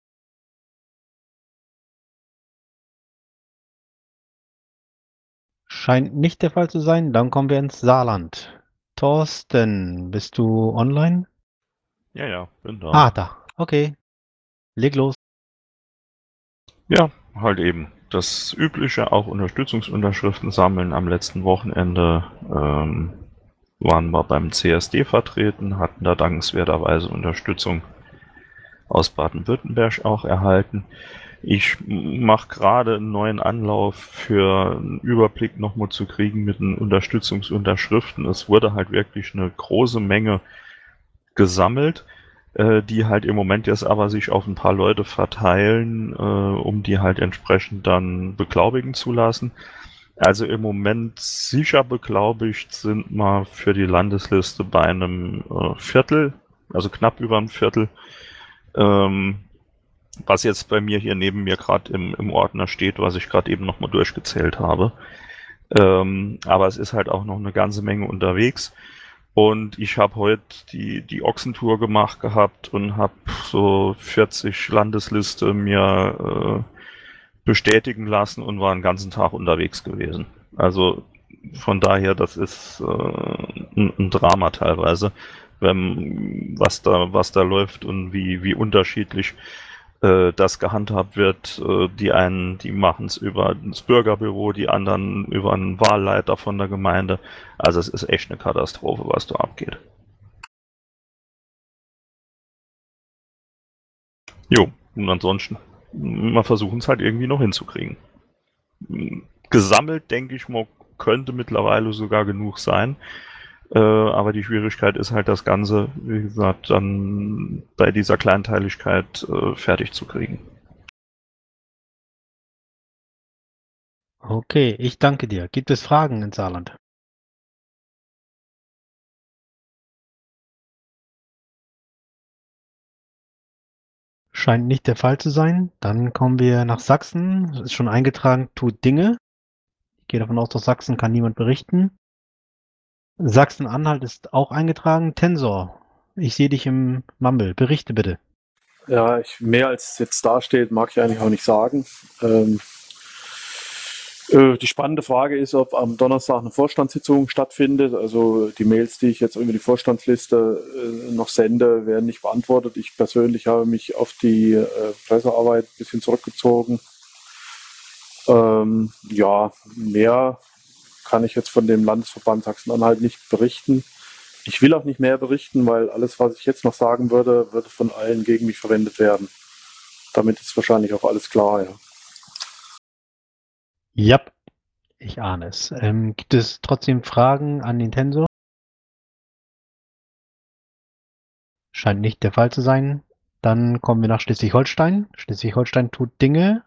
Scheint nicht der Fall zu sein. Dann kommen wir ins Saarland. Thorsten, bist du online? Ja, bin da. Ah, da. Okay. Leg los. Ja, halt eben. Das übliche, auch Unterstützungsunterschriften sammeln am letzten Wochenende. waren wir beim CSD vertreten, hatten da dankenswerterweise Unterstützung aus Baden-Württemberg auch erhalten. Ich mache gerade einen neuen Anlauf für einen Überblick nochmal zu kriegen mit den Unterstützungsunterschriften. Es wurde halt wirklich eine große Menge gesammelt, die halt im Moment jetzt aber sich auf ein paar Leute verteilen, um die halt entsprechend dann beglaubigen zu lassen. Also im Moment sicher beglaubigt sind wir für die Landesliste bei einem Viertel, also knapp über ein Viertel, was jetzt bei mir hier neben mir gerade im Ordner steht, was ich gerade eben nochmal durchgezählt habe. Aber es ist halt auch noch eine ganze Menge unterwegs. Und ich habe heute die Ochsentour gemacht gehabt und habe so 40 Landesliste mir bestätigen lassen und war den ganzen Tag unterwegs gewesen. Also von daher, das ist ein Drama teilweise, was da läuft und wie unterschiedlich das gehandhabt wird. Die einen, die machen es über das Bürgerbüro, die anderen über einen Wahlleiter von der Gemeinde. Also es ist echt eine Katastrophe, was da abgeht. Jo, und ansonsten, wir versuchen es halt irgendwie noch hinzukriegen. Gesammelt, denke ich mal, könnte mittlerweile sogar genug sein. Aber die Schwierigkeit ist halt, das Ganze, wie gesagt, dann bei dieser Kleinteiligkeit fertig zu kriegen. Okay, ich danke dir. Gibt es Fragen in Saarland? Scheint nicht der Fall zu sein. Dann kommen wir nach Sachsen. Es ist schon eingetragen, tut Dinge. Ich gehe davon aus, aus Sachsen kann niemand berichten. Sachsen-Anhalt ist auch eingetragen. Tensor, ich sehe dich im Mumble. Berichte bitte. Ja, mehr als jetzt dasteht, mag ich eigentlich auch nicht sagen. Die spannende Frage ist, ob am Donnerstag eine Vorstandssitzung stattfindet. Also die Mails, die ich jetzt über die Vorstandsliste noch sende, werden nicht beantwortet. Ich persönlich habe mich auf die Pressearbeit ein bisschen zurückgezogen. Ja, mehr kann ich jetzt von dem Landesverband Sachsen-Anhalt nicht berichten. Ich will auch nicht mehr berichten, weil alles, was ich jetzt noch sagen würde, würde von allen gegen mich verwendet werden. Damit ist wahrscheinlich auch alles klar, ja. Ja, ich ahne es. Gibt es trotzdem Fragen an den Tensor? Scheint nicht der Fall zu sein. Dann kommen wir nach Schleswig-Holstein. Schleswig-Holstein tut Dinge.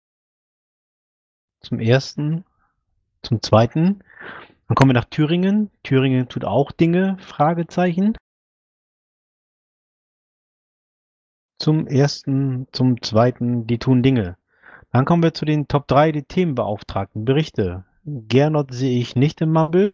Zum ersten, zum zweiten. Dann kommen wir nach Thüringen. Thüringen tut auch Dinge, Fragezeichen. Zum ersten, zum zweiten, die tun Dinge. Dann kommen wir zu den Top 3, die Themenbeauftragten. Berichte. Gernot sehe ich nicht im Mumble.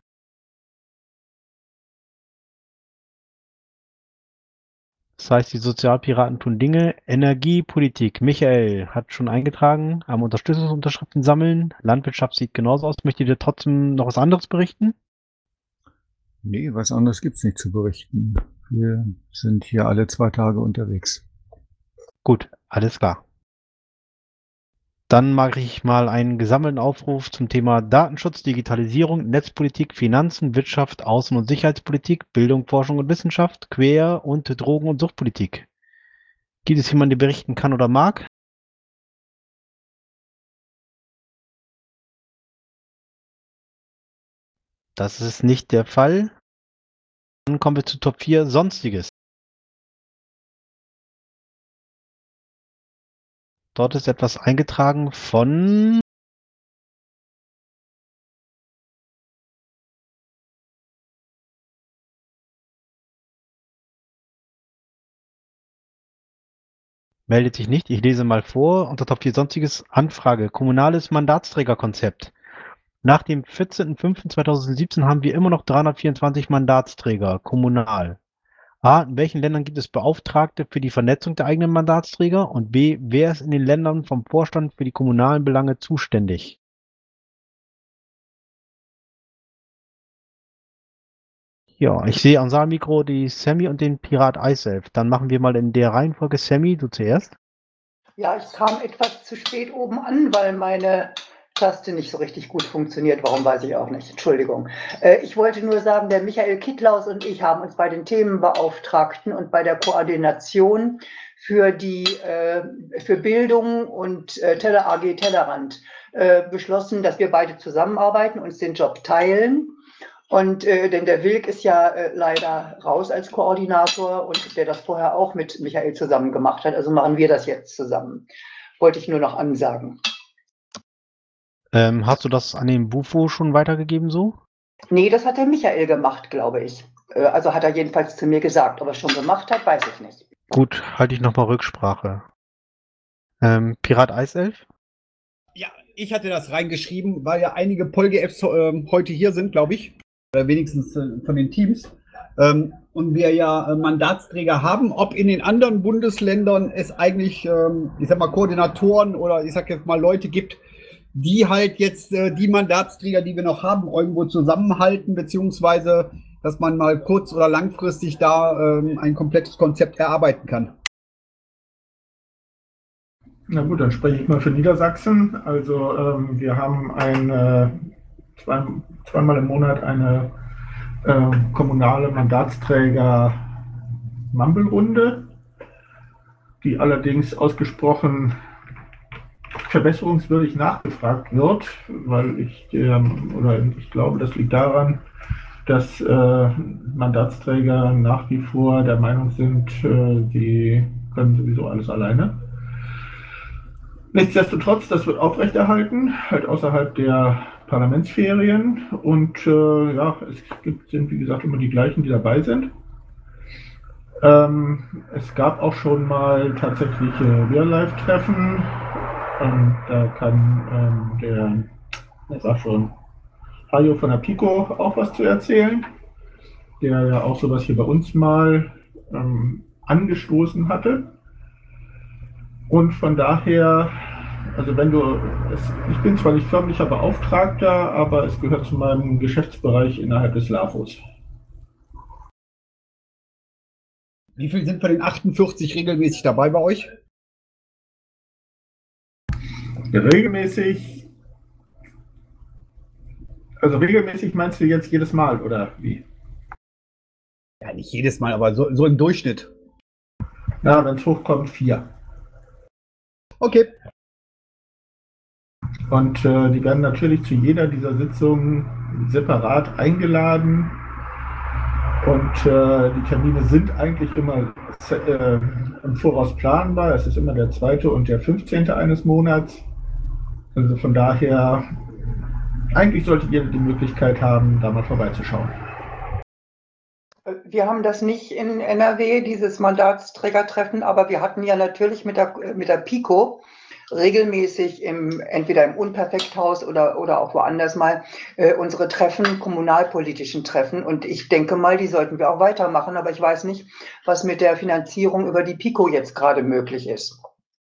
Das heißt, die Sozialpiraten tun Dinge. Energiepolitik. Michael hat schon eingetragen. Am Unterstützungsunterschriften sammeln. Landwirtschaft sieht genauso aus. Möchtet ihr trotzdem noch was anderes berichten? Nee, was anderes gibt's nicht zu berichten. Wir sind hier alle 2 Tage unterwegs. Gut, alles klar. Dann mache ich mal einen gesammelten Aufruf zum Thema Datenschutz, Digitalisierung, Netzpolitik, Finanzen, Wirtschaft, Außen- und Sicherheitspolitik, Bildung, Forschung und Wissenschaft, Quer- und Drogen- und Suchtpolitik. Gibt es jemanden, der berichten kann oder mag? Das ist nicht der Fall. Dann kommen wir zu Top 4, Sonstiges. Dort ist etwas eingetragen von meldet sich nicht. Ich lese mal vor. Unter Top 4 Sonstiges Anfrage. Kommunales Mandatsträgerkonzept. Nach dem 14.05.2017 haben wir immer noch 324 Mandatsträger kommunal. A. In welchen Ländern gibt es Beauftragte für die Vernetzung der eigenen Mandatsträger? Und B. Wer ist in den Ländern vom Vorstand für die kommunalen Belange zuständig? Ja, ich sehe am Saalmikro die Sammy und den Pirat Eiself. Dann machen wir mal in der Reihenfolge. Sammy, du zuerst. Ja, ich kam etwas zu spät oben an, weil meine Taste nicht so richtig gut funktioniert. Warum, weiß ich auch nicht. Entschuldigung. Ich wollte nur sagen, der Michael Kittlaus und ich haben uns bei den Themenbeauftragten und bei der Koordination für Bildung und Teller AG Tellerrand beschlossen, dass wir beide zusammenarbeiten, uns den Job teilen. Und denn der Wilk ist ja leider raus als Koordinator und der das vorher auch mit Michael zusammen gemacht hat. Also machen wir das jetzt zusammen. Wollte ich nur noch ansagen. Hast du das an den Bufo schon weitergegeben so? Nee, das hat der Michael gemacht, glaube ich. Also hat er jedenfalls zu mir gesagt. Ob er es schon gemacht hat, weiß ich nicht. Gut, halte ich nochmal Rücksprache. Pirat Eiself? Ja, ich hatte das reingeschrieben, weil ja einige PolGFs heute hier sind, glaube ich. Oder wenigstens von den Teams. Und wir ja Mandatsträger haben, ob in den anderen Bundesländern es eigentlich, ich sag mal, Koordinatoren oder ich sag jetzt mal Leute gibt, die halt jetzt die Mandatsträger, die wir noch haben, irgendwo zusammenhalten, beziehungsweise dass man mal kurz- oder langfristig da ein komplettes Konzept erarbeiten kann. Na gut, dann spreche ich mal für Niedersachsen. Also wir haben zweimal im Monat eine kommunale Mandatsträger-Mumble-Runde, die allerdings ausgesprochen verbesserungswürdig nachgefragt wird, weil ich glaube, das liegt daran, dass Mandatsträger nach wie vor der Meinung sind, sie können sowieso alles alleine. Nichtsdestotrotz, das wird aufrechterhalten, halt außerhalb der Parlamentsferien und sind wie gesagt immer die gleichen, die dabei sind. Es gab auch schon mal tatsächliche Real-Life-Treffen. Da kann Hajo von der Pico auch was zu erzählen, der ja auch sowas hier bei uns mal angestoßen hatte. Und von daher, also ich bin zwar nicht förmlicher Beauftragter, aber es gehört zu meinem Geschäftsbereich innerhalb des LAFOS. Wie viel sind von den 48 regelmäßig dabei bei euch? Regelmäßig meinst du jetzt jedes Mal, oder wie? Ja, nicht jedes Mal, aber so im Durchschnitt. Ja, wenn es hochkommt, 4. Okay. Und die werden natürlich zu jeder dieser Sitzungen separat eingeladen. Und die Termine sind eigentlich immer im Voraus planbar. Es ist immer der 2. und der 15. eines Monats. Also von daher, eigentlich sollte jeder die Möglichkeit haben, da mal vorbeizuschauen. Wir haben das nicht in NRW, dieses Mandatsträgertreffen, aber wir hatten ja natürlich mit der Pico regelmäßig entweder im Unperfekthaus oder auch woanders mal unsere Treffen, kommunalpolitischen Treffen. Und ich denke mal, die sollten wir auch weitermachen. Aber ich weiß nicht, was mit der Finanzierung über die Pico jetzt gerade möglich ist.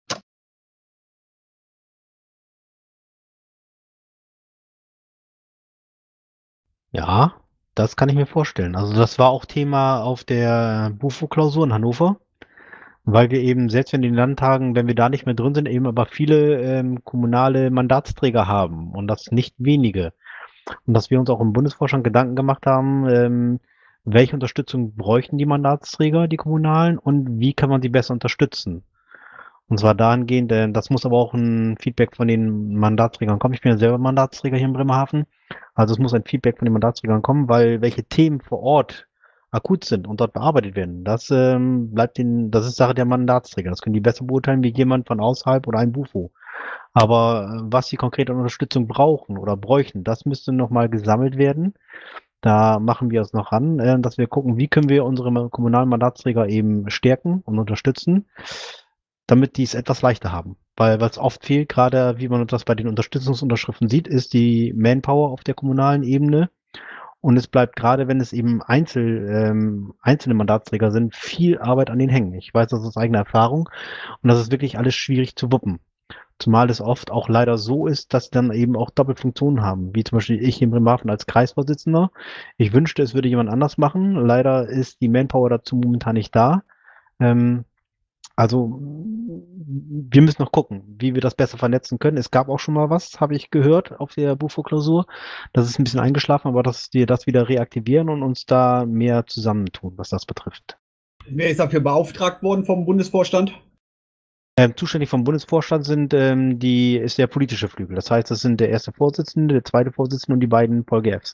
Ja, das kann ich mir vorstellen. Also das war auch Thema auf der Bufo-Klausur in Hannover, weil wir eben, selbst in den Landtagen, wenn wir da nicht mehr drin sind, eben aber viele kommunale Mandatsträger haben und das nicht wenige. Und dass wir uns auch im Bundesvorstand Gedanken gemacht haben, welche Unterstützung bräuchten die Mandatsträger, die kommunalen, und wie kann man sie besser unterstützen. Und zwar dahingehend, das muss aber auch ein Feedback von den Mandatsträgern kommen. Ich bin ja selber Mandatsträger hier in Bremerhaven. Also es muss ein Feedback von den Mandatsträgern kommen, weil welche Themen vor Ort akut sind und dort bearbeitet werden, das ist Sache der Mandatsträger. Das können die besser beurteilen wie jemand von außerhalb oder ein Bufo. Aber was sie konkret an Unterstützung brauchen oder bräuchten, das müsste nochmal gesammelt werden. Da machen wir es noch ran, dass wir gucken, wie können wir unsere kommunalen Mandatsträger eben stärken und unterstützen, damit die es etwas leichter haben. Weil was oft fehlt, gerade wie man das bei den Unterstützungsunterschriften sieht, ist die Manpower auf der kommunalen Ebene. Und es bleibt gerade, wenn es eben einzelne Mandatsträger sind, viel Arbeit an den Hängen. Ich weiß das aus eigener Erfahrung. Und das ist wirklich alles schwierig zu wuppen. Zumal es oft auch leider so ist, dass sie dann eben auch Doppelfunktionen haben. Wie zum Beispiel ich in Bremerhaven als Kreisvorsitzender. Ich wünschte, es würde jemand anders machen. Leider ist die Manpower dazu momentan nicht da. Also, wir müssen noch gucken, wie wir das besser vernetzen können. Es gab auch schon mal was, habe ich gehört, auf der Bufo-Klausur. Das ist ein bisschen eingeschlafen, aber dass wir das wieder reaktivieren und uns da mehr zusammentun, was das betrifft. Wer ist dafür beauftragt worden vom Bundesvorstand? Zuständig vom Bundesvorstand ist der politische Flügel. Das heißt, das sind der erste Vorsitzende, der zweite Vorsitzende und die beiden PolGFs.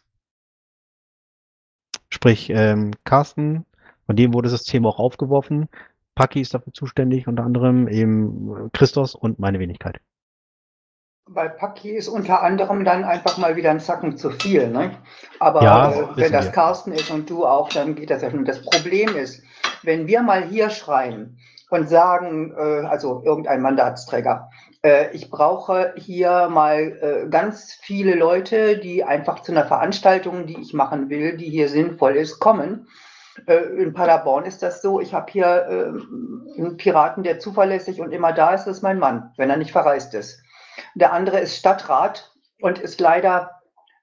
Sprich, Carsten, von dem wurde das Thema auch aufgeworfen. Paki ist dafür zuständig, unter anderem eben Christos und meine Wenigkeit. Bei Paki ist unter anderem dann einfach mal wieder ein Zacken zu viel, ne? Aber Ja, wenn das wir. Carsten ist und du auch, dann geht das ja schon. Das Problem ist, wenn wir mal hier schreien und sagen, also irgendein Mandatsträger, ich brauche hier mal ganz viele Leute, die einfach zu einer Veranstaltung, die ich machen will, die hier sinnvoll ist, kommen. In Paderborn ist das so, ich habe hier einen Piraten, der zuverlässig und immer da ist, das ist mein Mann, wenn er nicht verreist ist. Der andere ist Stadtrat und ist leider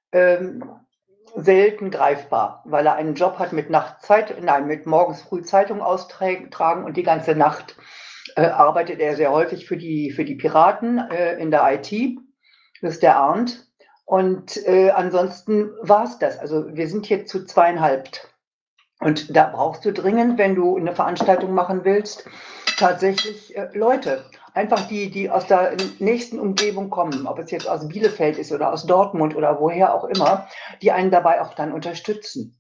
selten greifbar, weil er einen Job hat mit mit morgens früh Zeitung austragen und die ganze Nacht arbeitet er sehr häufig für die Piraten in der IT. Das ist der Arndt. Und ansonsten war es das. Also wir sind hier zu 2,5. Und da brauchst du dringend, wenn du eine Veranstaltung machen willst, tatsächlich Leute. Einfach die aus der nächsten Umgebung kommen, ob es jetzt aus Bielefeld ist oder aus Dortmund oder woher auch immer, die einen dabei auch dann unterstützen.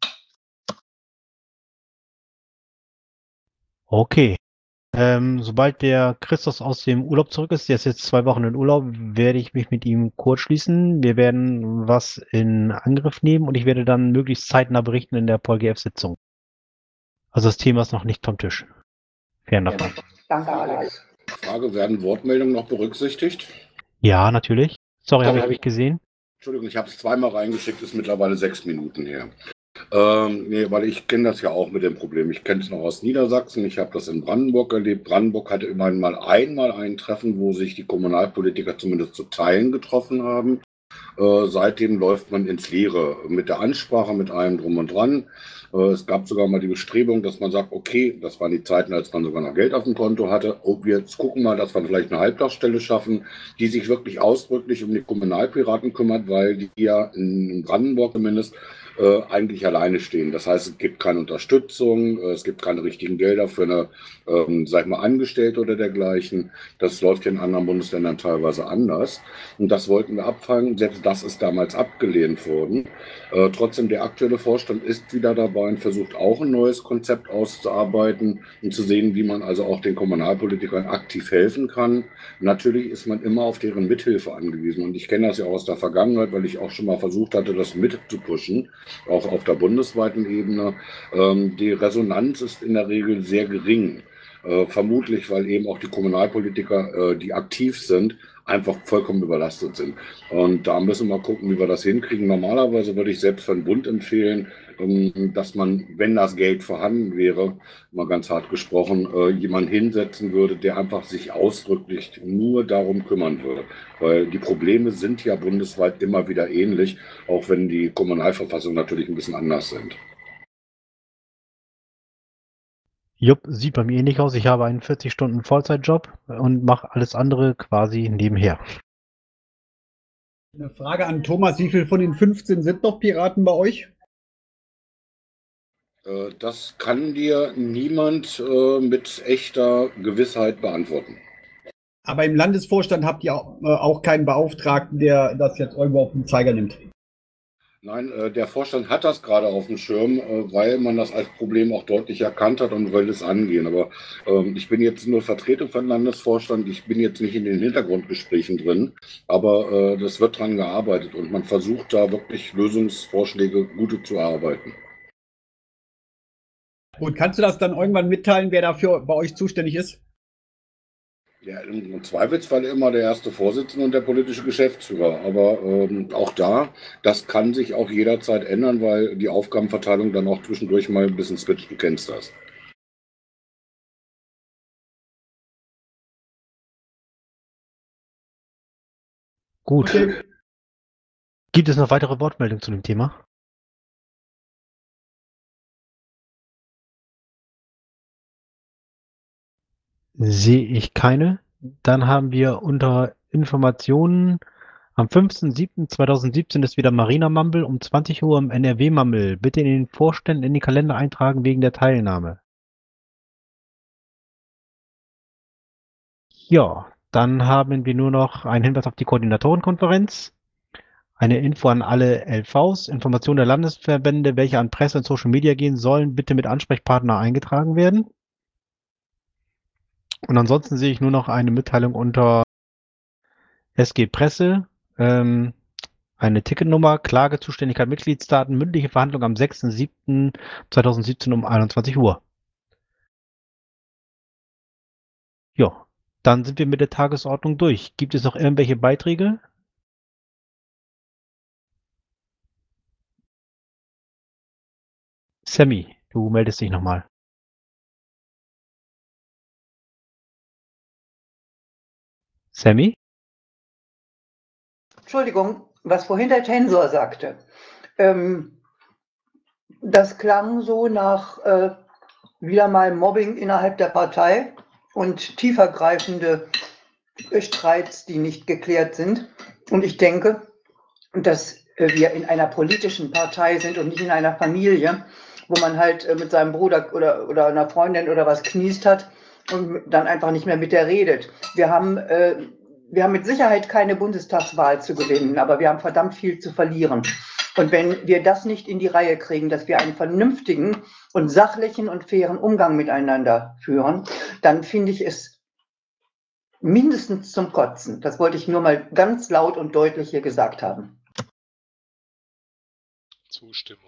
Okay. Sobald der Christos aus dem Urlaub zurück ist, der ist jetzt 2 Wochen in Urlaub, werde ich mich mit ihm kurz schließen. Wir werden was in Angriff nehmen und ich werde dann möglichst zeitnah berichten in der PolGF-Sitzung. Also das Thema ist noch nicht vom Tisch. Fern davon. Danke, Alex. Frage, werden Wortmeldungen noch berücksichtigt? Ja, natürlich. Sorry, habe ich nicht gesehen. Entschuldigung, ich habe es zweimal reingeschickt, ist mittlerweile 6 Minuten her. Nee, weil ich kenne das ja auch mit dem Problem. Ich kenne es noch aus Niedersachsen, ich habe das in Brandenburg erlebt. Brandenburg hatte immerhin mal einmal ein Treffen, wo sich die Kommunalpolitiker zumindest zu Teilen getroffen haben. Seitdem läuft man ins Leere mit der Ansprache, mit allem drum und dran. Es gab sogar mal die Bestrebung, dass man sagt, okay, das waren die Zeiten, als man sogar noch Geld auf dem Konto hatte. Wir jetzt gucken mal, dass wir vielleicht eine Halbtagsstelle schaffen, die sich wirklich ausdrücklich um die Kommunalpiraten kümmert, weil die ja in Brandenburg zumindest eigentlich alleine stehen. Das heißt, es gibt keine Unterstützung, es gibt keine richtigen Gelder für eine, sag ich mal, Angestellte oder dergleichen. Das läuft in anderen Bundesländern teilweise anders. Und das wollten wir abfangen. Selbst das ist damals abgelehnt worden. Trotzdem, der aktuelle Vorstand ist wieder dabei und versucht auch ein neues Konzept auszuarbeiten und zu sehen, wie man also auch den Kommunalpolitikern aktiv helfen kann. Natürlich ist man immer auf deren Mithilfe angewiesen. Und ich kenne das ja auch aus der Vergangenheit, weil ich auch schon mal versucht hatte, das mitzupushen, auch auf der bundesweiten Ebene. Die Resonanz ist in der Regel sehr gering. Vermutlich, weil eben auch die Kommunalpolitiker, die aktiv sind, einfach vollkommen überlastet sind. Und da müssen wir gucken, wie wir das hinkriegen. Normalerweise würde ich selbst für den Bund empfehlen, dass man, wenn das Geld vorhanden wäre, mal ganz hart gesprochen, jemanden hinsetzen würde, der einfach sich ausdrücklich nur darum kümmern würde. Weil die Probleme sind ja bundesweit immer wieder ähnlich, auch wenn die Kommunalverfassungen natürlich ein bisschen anders sind. Jupp, sieht bei mir ähnlich aus. Ich habe einen 40-Stunden-Vollzeitjob und mache alles andere quasi nebenher. Eine Frage an Thomas, wie viel von den 15 sind noch Piraten bei euch? Das kann dir niemand mit echter Gewissheit beantworten. Aber im Landesvorstand habt ihr auch keinen Beauftragten, der das jetzt irgendwo auf den Zeiger nimmt? Nein, der Vorstand hat das gerade auf dem Schirm, weil man das als Problem auch deutlich erkannt hat und will es angehen. Aber ich bin jetzt nur Vertreter vom Landesvorstand, ich bin jetzt nicht in den Hintergrundgesprächen drin, aber das wird dran gearbeitet und man versucht da wirklich Lösungsvorschläge gute zu erarbeiten. Gut, kannst du das dann irgendwann mitteilen, wer dafür bei euch zuständig ist? Ja, im Zweifelsfall immer der erste Vorsitzende und der politische Geschäftsführer. Aber auch da, das kann sich auch jederzeit ändern, weil die Aufgabenverteilung dann auch zwischendurch mal ein bisschen switcht. Du kennst das. Gut. Okay. Gibt es noch weitere Wortmeldungen zu dem Thema? Sehe ich keine. Dann haben wir unter Informationen am 15.07.2017 ist wieder Marina Mumble um 20 Uhr im NRW Mumble. Bitte in den Vorständen in den Kalender eintragen wegen der Teilnahme. Ja, dann haben wir nur noch einen Hinweis auf die Koordinatorenkonferenz. Eine Info an alle LVs, Informationen der Landesverbände, welche an Presse und Social Media gehen sollen, bitte mit Ansprechpartner eingetragen werden. Und ansonsten sehe ich nur noch eine Mitteilung unter SG Presse, eine Ticketnummer, Klage, Zuständigkeit, Mitgliedsdaten, mündliche Verhandlung am 6.07.2017 um 21 Uhr. Ja, dann sind wir mit der Tagesordnung durch. Gibt es noch irgendwelche Beiträge? Sammy, du meldest dich nochmal. Sammy? Entschuldigung, was vorhin der Tensor sagte. Das klang so nach wieder mal Mobbing innerhalb der Partei und tiefergreifende Streits, die nicht geklärt sind. Und ich denke, dass wir in einer politischen Partei sind und nicht in einer Familie, wo man halt mit seinem Bruder oder einer Freundin oder was kniest hat und dann einfach nicht mehr mit der redet. Wir haben mit Sicherheit keine Bundestagswahl zu gewinnen, aber wir haben verdammt viel zu verlieren. Und wenn wir das nicht in die Reihe kriegen, dass wir einen vernünftigen und sachlichen und fairen Umgang miteinander führen, dann finde ich es mindestens zum Kotzen. Das wollte ich nur mal ganz laut und deutlich hier gesagt haben. Zustimmung.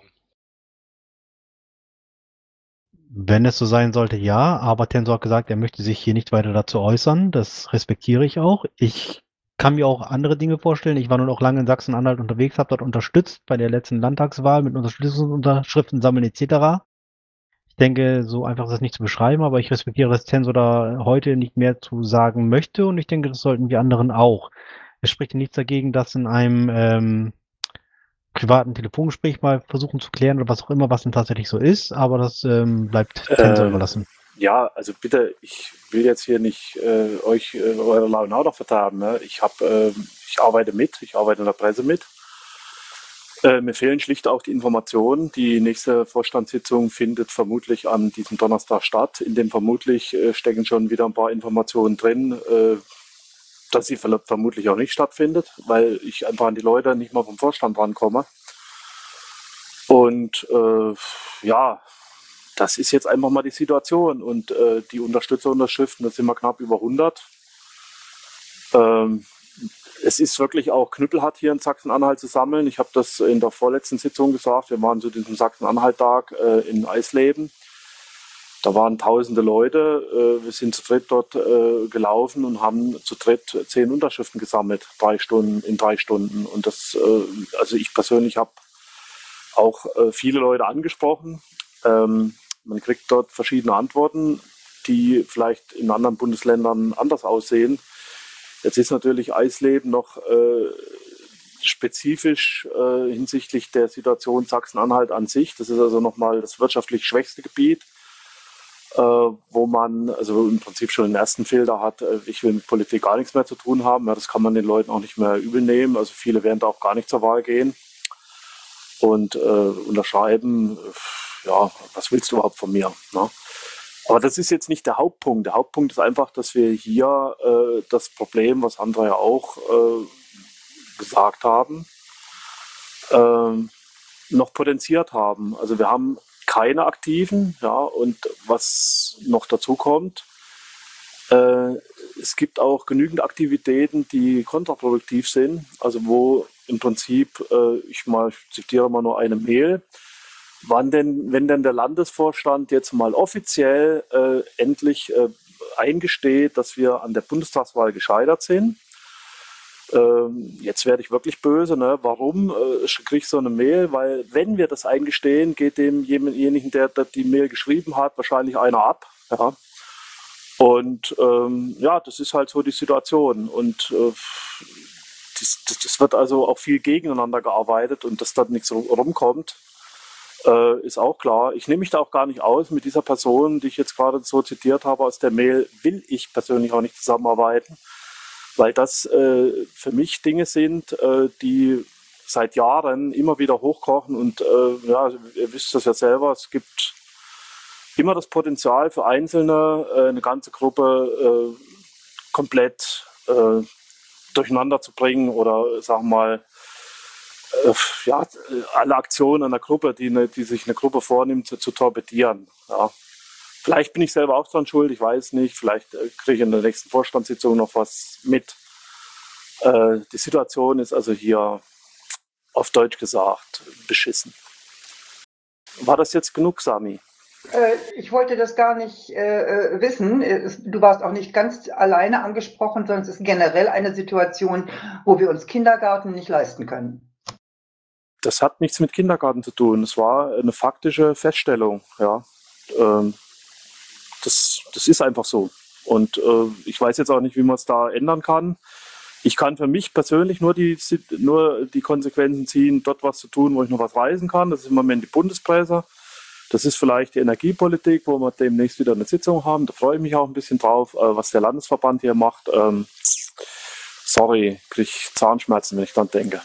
Wenn es so sein sollte, ja, aber Tensor hat gesagt, er möchte sich hier nicht weiter dazu äußern. Das respektiere ich auch. Ich kann mir auch andere Dinge vorstellen. Ich war nun auch lange in Sachsen-Anhalt unterwegs, habe dort unterstützt bei der letzten Landtagswahl mit Unterstützungsunterschriften sammeln etc. Ich denke, so einfach ist das nicht zu beschreiben, aber ich respektiere, dass Tensor da heute nicht mehr zu sagen möchte und ich denke, das sollten wir anderen auch. Es spricht nichts dagegen, das in einem privaten Telefongespräch mal versuchen zu klären oder was auch immer, was denn tatsächlich so ist, aber das bleibt Tensor überlassen. Ja, also bitte, ich will jetzt hier nicht euch eure Laune verderben. Ne? Ich arbeite mit, ich arbeite in der Presse mit. Mir fehlen schlicht auch die Informationen. Die nächste Vorstandssitzung findet vermutlich an diesem Donnerstag statt. In dem vermutlich stecken schon wieder ein paar Informationen drin, dass sie vermutlich auch nicht stattfindet, weil ich einfach an die Leute nicht mal vom Vorstand rankomme. Und ja, das ist jetzt einfach mal die Situation. Und die Unterstützerunterschriften, das sind wir knapp über 100. Es ist wirklich auch knüppelhart hier in Sachsen-Anhalt zu sammeln. Ich habe das in der vorletzten Sitzung gesagt. Wir waren zu diesem Sachsen-Anhalt-Tag in Eisleben. Da waren tausende Leute. Wir sind zu dritt dort gelaufen und haben zu dritt 10 Unterschriften gesammelt, in 3 Stunden. Und das, also ich persönlich habe auch viele Leute angesprochen. Man kriegt dort verschiedene Antworten, die vielleicht in anderen Bundesländern anders aussehen. Jetzt ist natürlich Eisleben noch spezifisch hinsichtlich der Situation Sachsen-Anhalt an sich. Das ist also nochmal das wirtschaftlich schwächste Gebiet, wo man also im Prinzip schon den ersten Filter hat, ich will mit Politik gar nichts mehr zu tun haben. Ja, das kann man den Leuten auch nicht mehr übel nehmen. Also viele werden da auch gar nicht zur Wahl gehen und unterschreiben, ja, was willst du überhaupt von mir? Ne? Aber das ist jetzt nicht der Hauptpunkt. Der Hauptpunkt ist einfach, dass wir hier das Problem, was andere ja auch gesagt haben, noch potenziert haben. Also wir haben keine Aktiven, ja, und was noch dazu kommt, es gibt auch genügend Aktivitäten, die kontraproduktiv sind, also wo im Prinzip, ich zitiere mal nur eine Mail, wenn denn der Landesvorstand jetzt mal offiziell endlich eingesteht, dass wir an der Bundestagswahl gescheitert sind. Jetzt werde ich wirklich böse. Ne? Warum kriege ich so eine Mail? Weil wenn wir das eingestehen, geht demjenigen, der die Mail geschrieben hat, wahrscheinlich einer ab. Ja? Und ja, das ist halt so die Situation. Und das wird also auch viel gegeneinander gearbeitet und dass da nichts rumkommt. ist auch klar. Ich nehme mich da auch gar nicht aus mit dieser Person, die ich jetzt gerade so zitiert habe aus der Mail, will ich persönlich auch nicht zusammenarbeiten, weil das für mich Dinge sind, die seit Jahren immer wieder hochkochen und ja, ihr wisst das ja selber, es gibt immer das Potenzial für Einzelne, eine ganze Gruppe komplett durcheinander zu bringen oder sagen wir mal ja, alle Aktionen einer Gruppe, die sich eine Gruppe vornimmt, zu torpedieren. Ja. Vielleicht bin ich selber auch dran schuld, ich weiß nicht. Vielleicht kriege ich in der nächsten Vorstandssitzung noch was mit. Die Situation ist also hier auf Deutsch gesagt beschissen. War das jetzt genug, Sami? Ich wollte das gar nicht wissen. Du warst auch nicht ganz alleine angesprochen, sondern es ist generell eine Situation, wo wir uns Kindergarten nicht leisten können. Das hat nichts mit Kindergarten zu tun. Es war eine faktische Feststellung. Ja. Das ist einfach so. Und ich weiß jetzt auch nicht, wie man es da ändern kann. Ich kann für mich persönlich nur die Konsequenzen ziehen, dort was zu tun, wo ich noch was reisen kann. Das ist im Moment die Bundespresse. Das ist vielleicht die Energiepolitik, wo wir demnächst wieder eine Sitzung haben. Da freue ich mich auch ein bisschen drauf, was der Landesverband hier macht. Sorry, kriege ich Zahnschmerzen, wenn ich dran denke.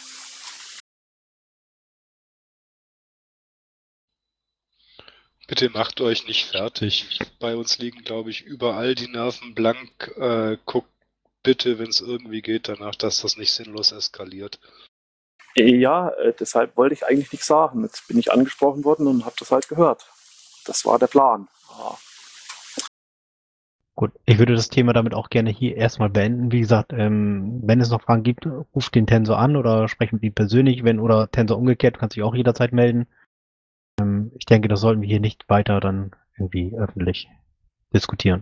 Bitte macht euch nicht fertig. Bei uns liegen, glaube ich, überall die Nerven blank. Guckt bitte, wenn es irgendwie geht, danach, dass das nicht sinnlos eskaliert. Ja, deshalb wollte ich eigentlich nichts sagen. Jetzt bin ich angesprochen worden und habe das halt gehört. Das war der Plan. Ja. Gut, ich würde das Thema damit auch gerne hier erstmal beenden. Wie gesagt, wenn es noch Fragen gibt, ruft den Tensor an oder sprecht mit ihm persönlich, oder Tensor umgekehrt, kannst dich auch jederzeit melden. Ich denke, das sollten wir hier nicht weiter dann irgendwie öffentlich diskutieren.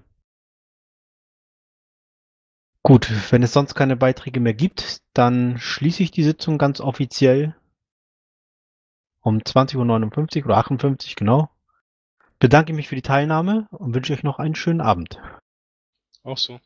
Gut, wenn es sonst keine Beiträge mehr gibt, dann schließe ich die Sitzung ganz offiziell um 20:59 Uhr oder 58, genau. Bedanke mich für die Teilnahme und wünsche euch noch einen schönen Abend. Auch so.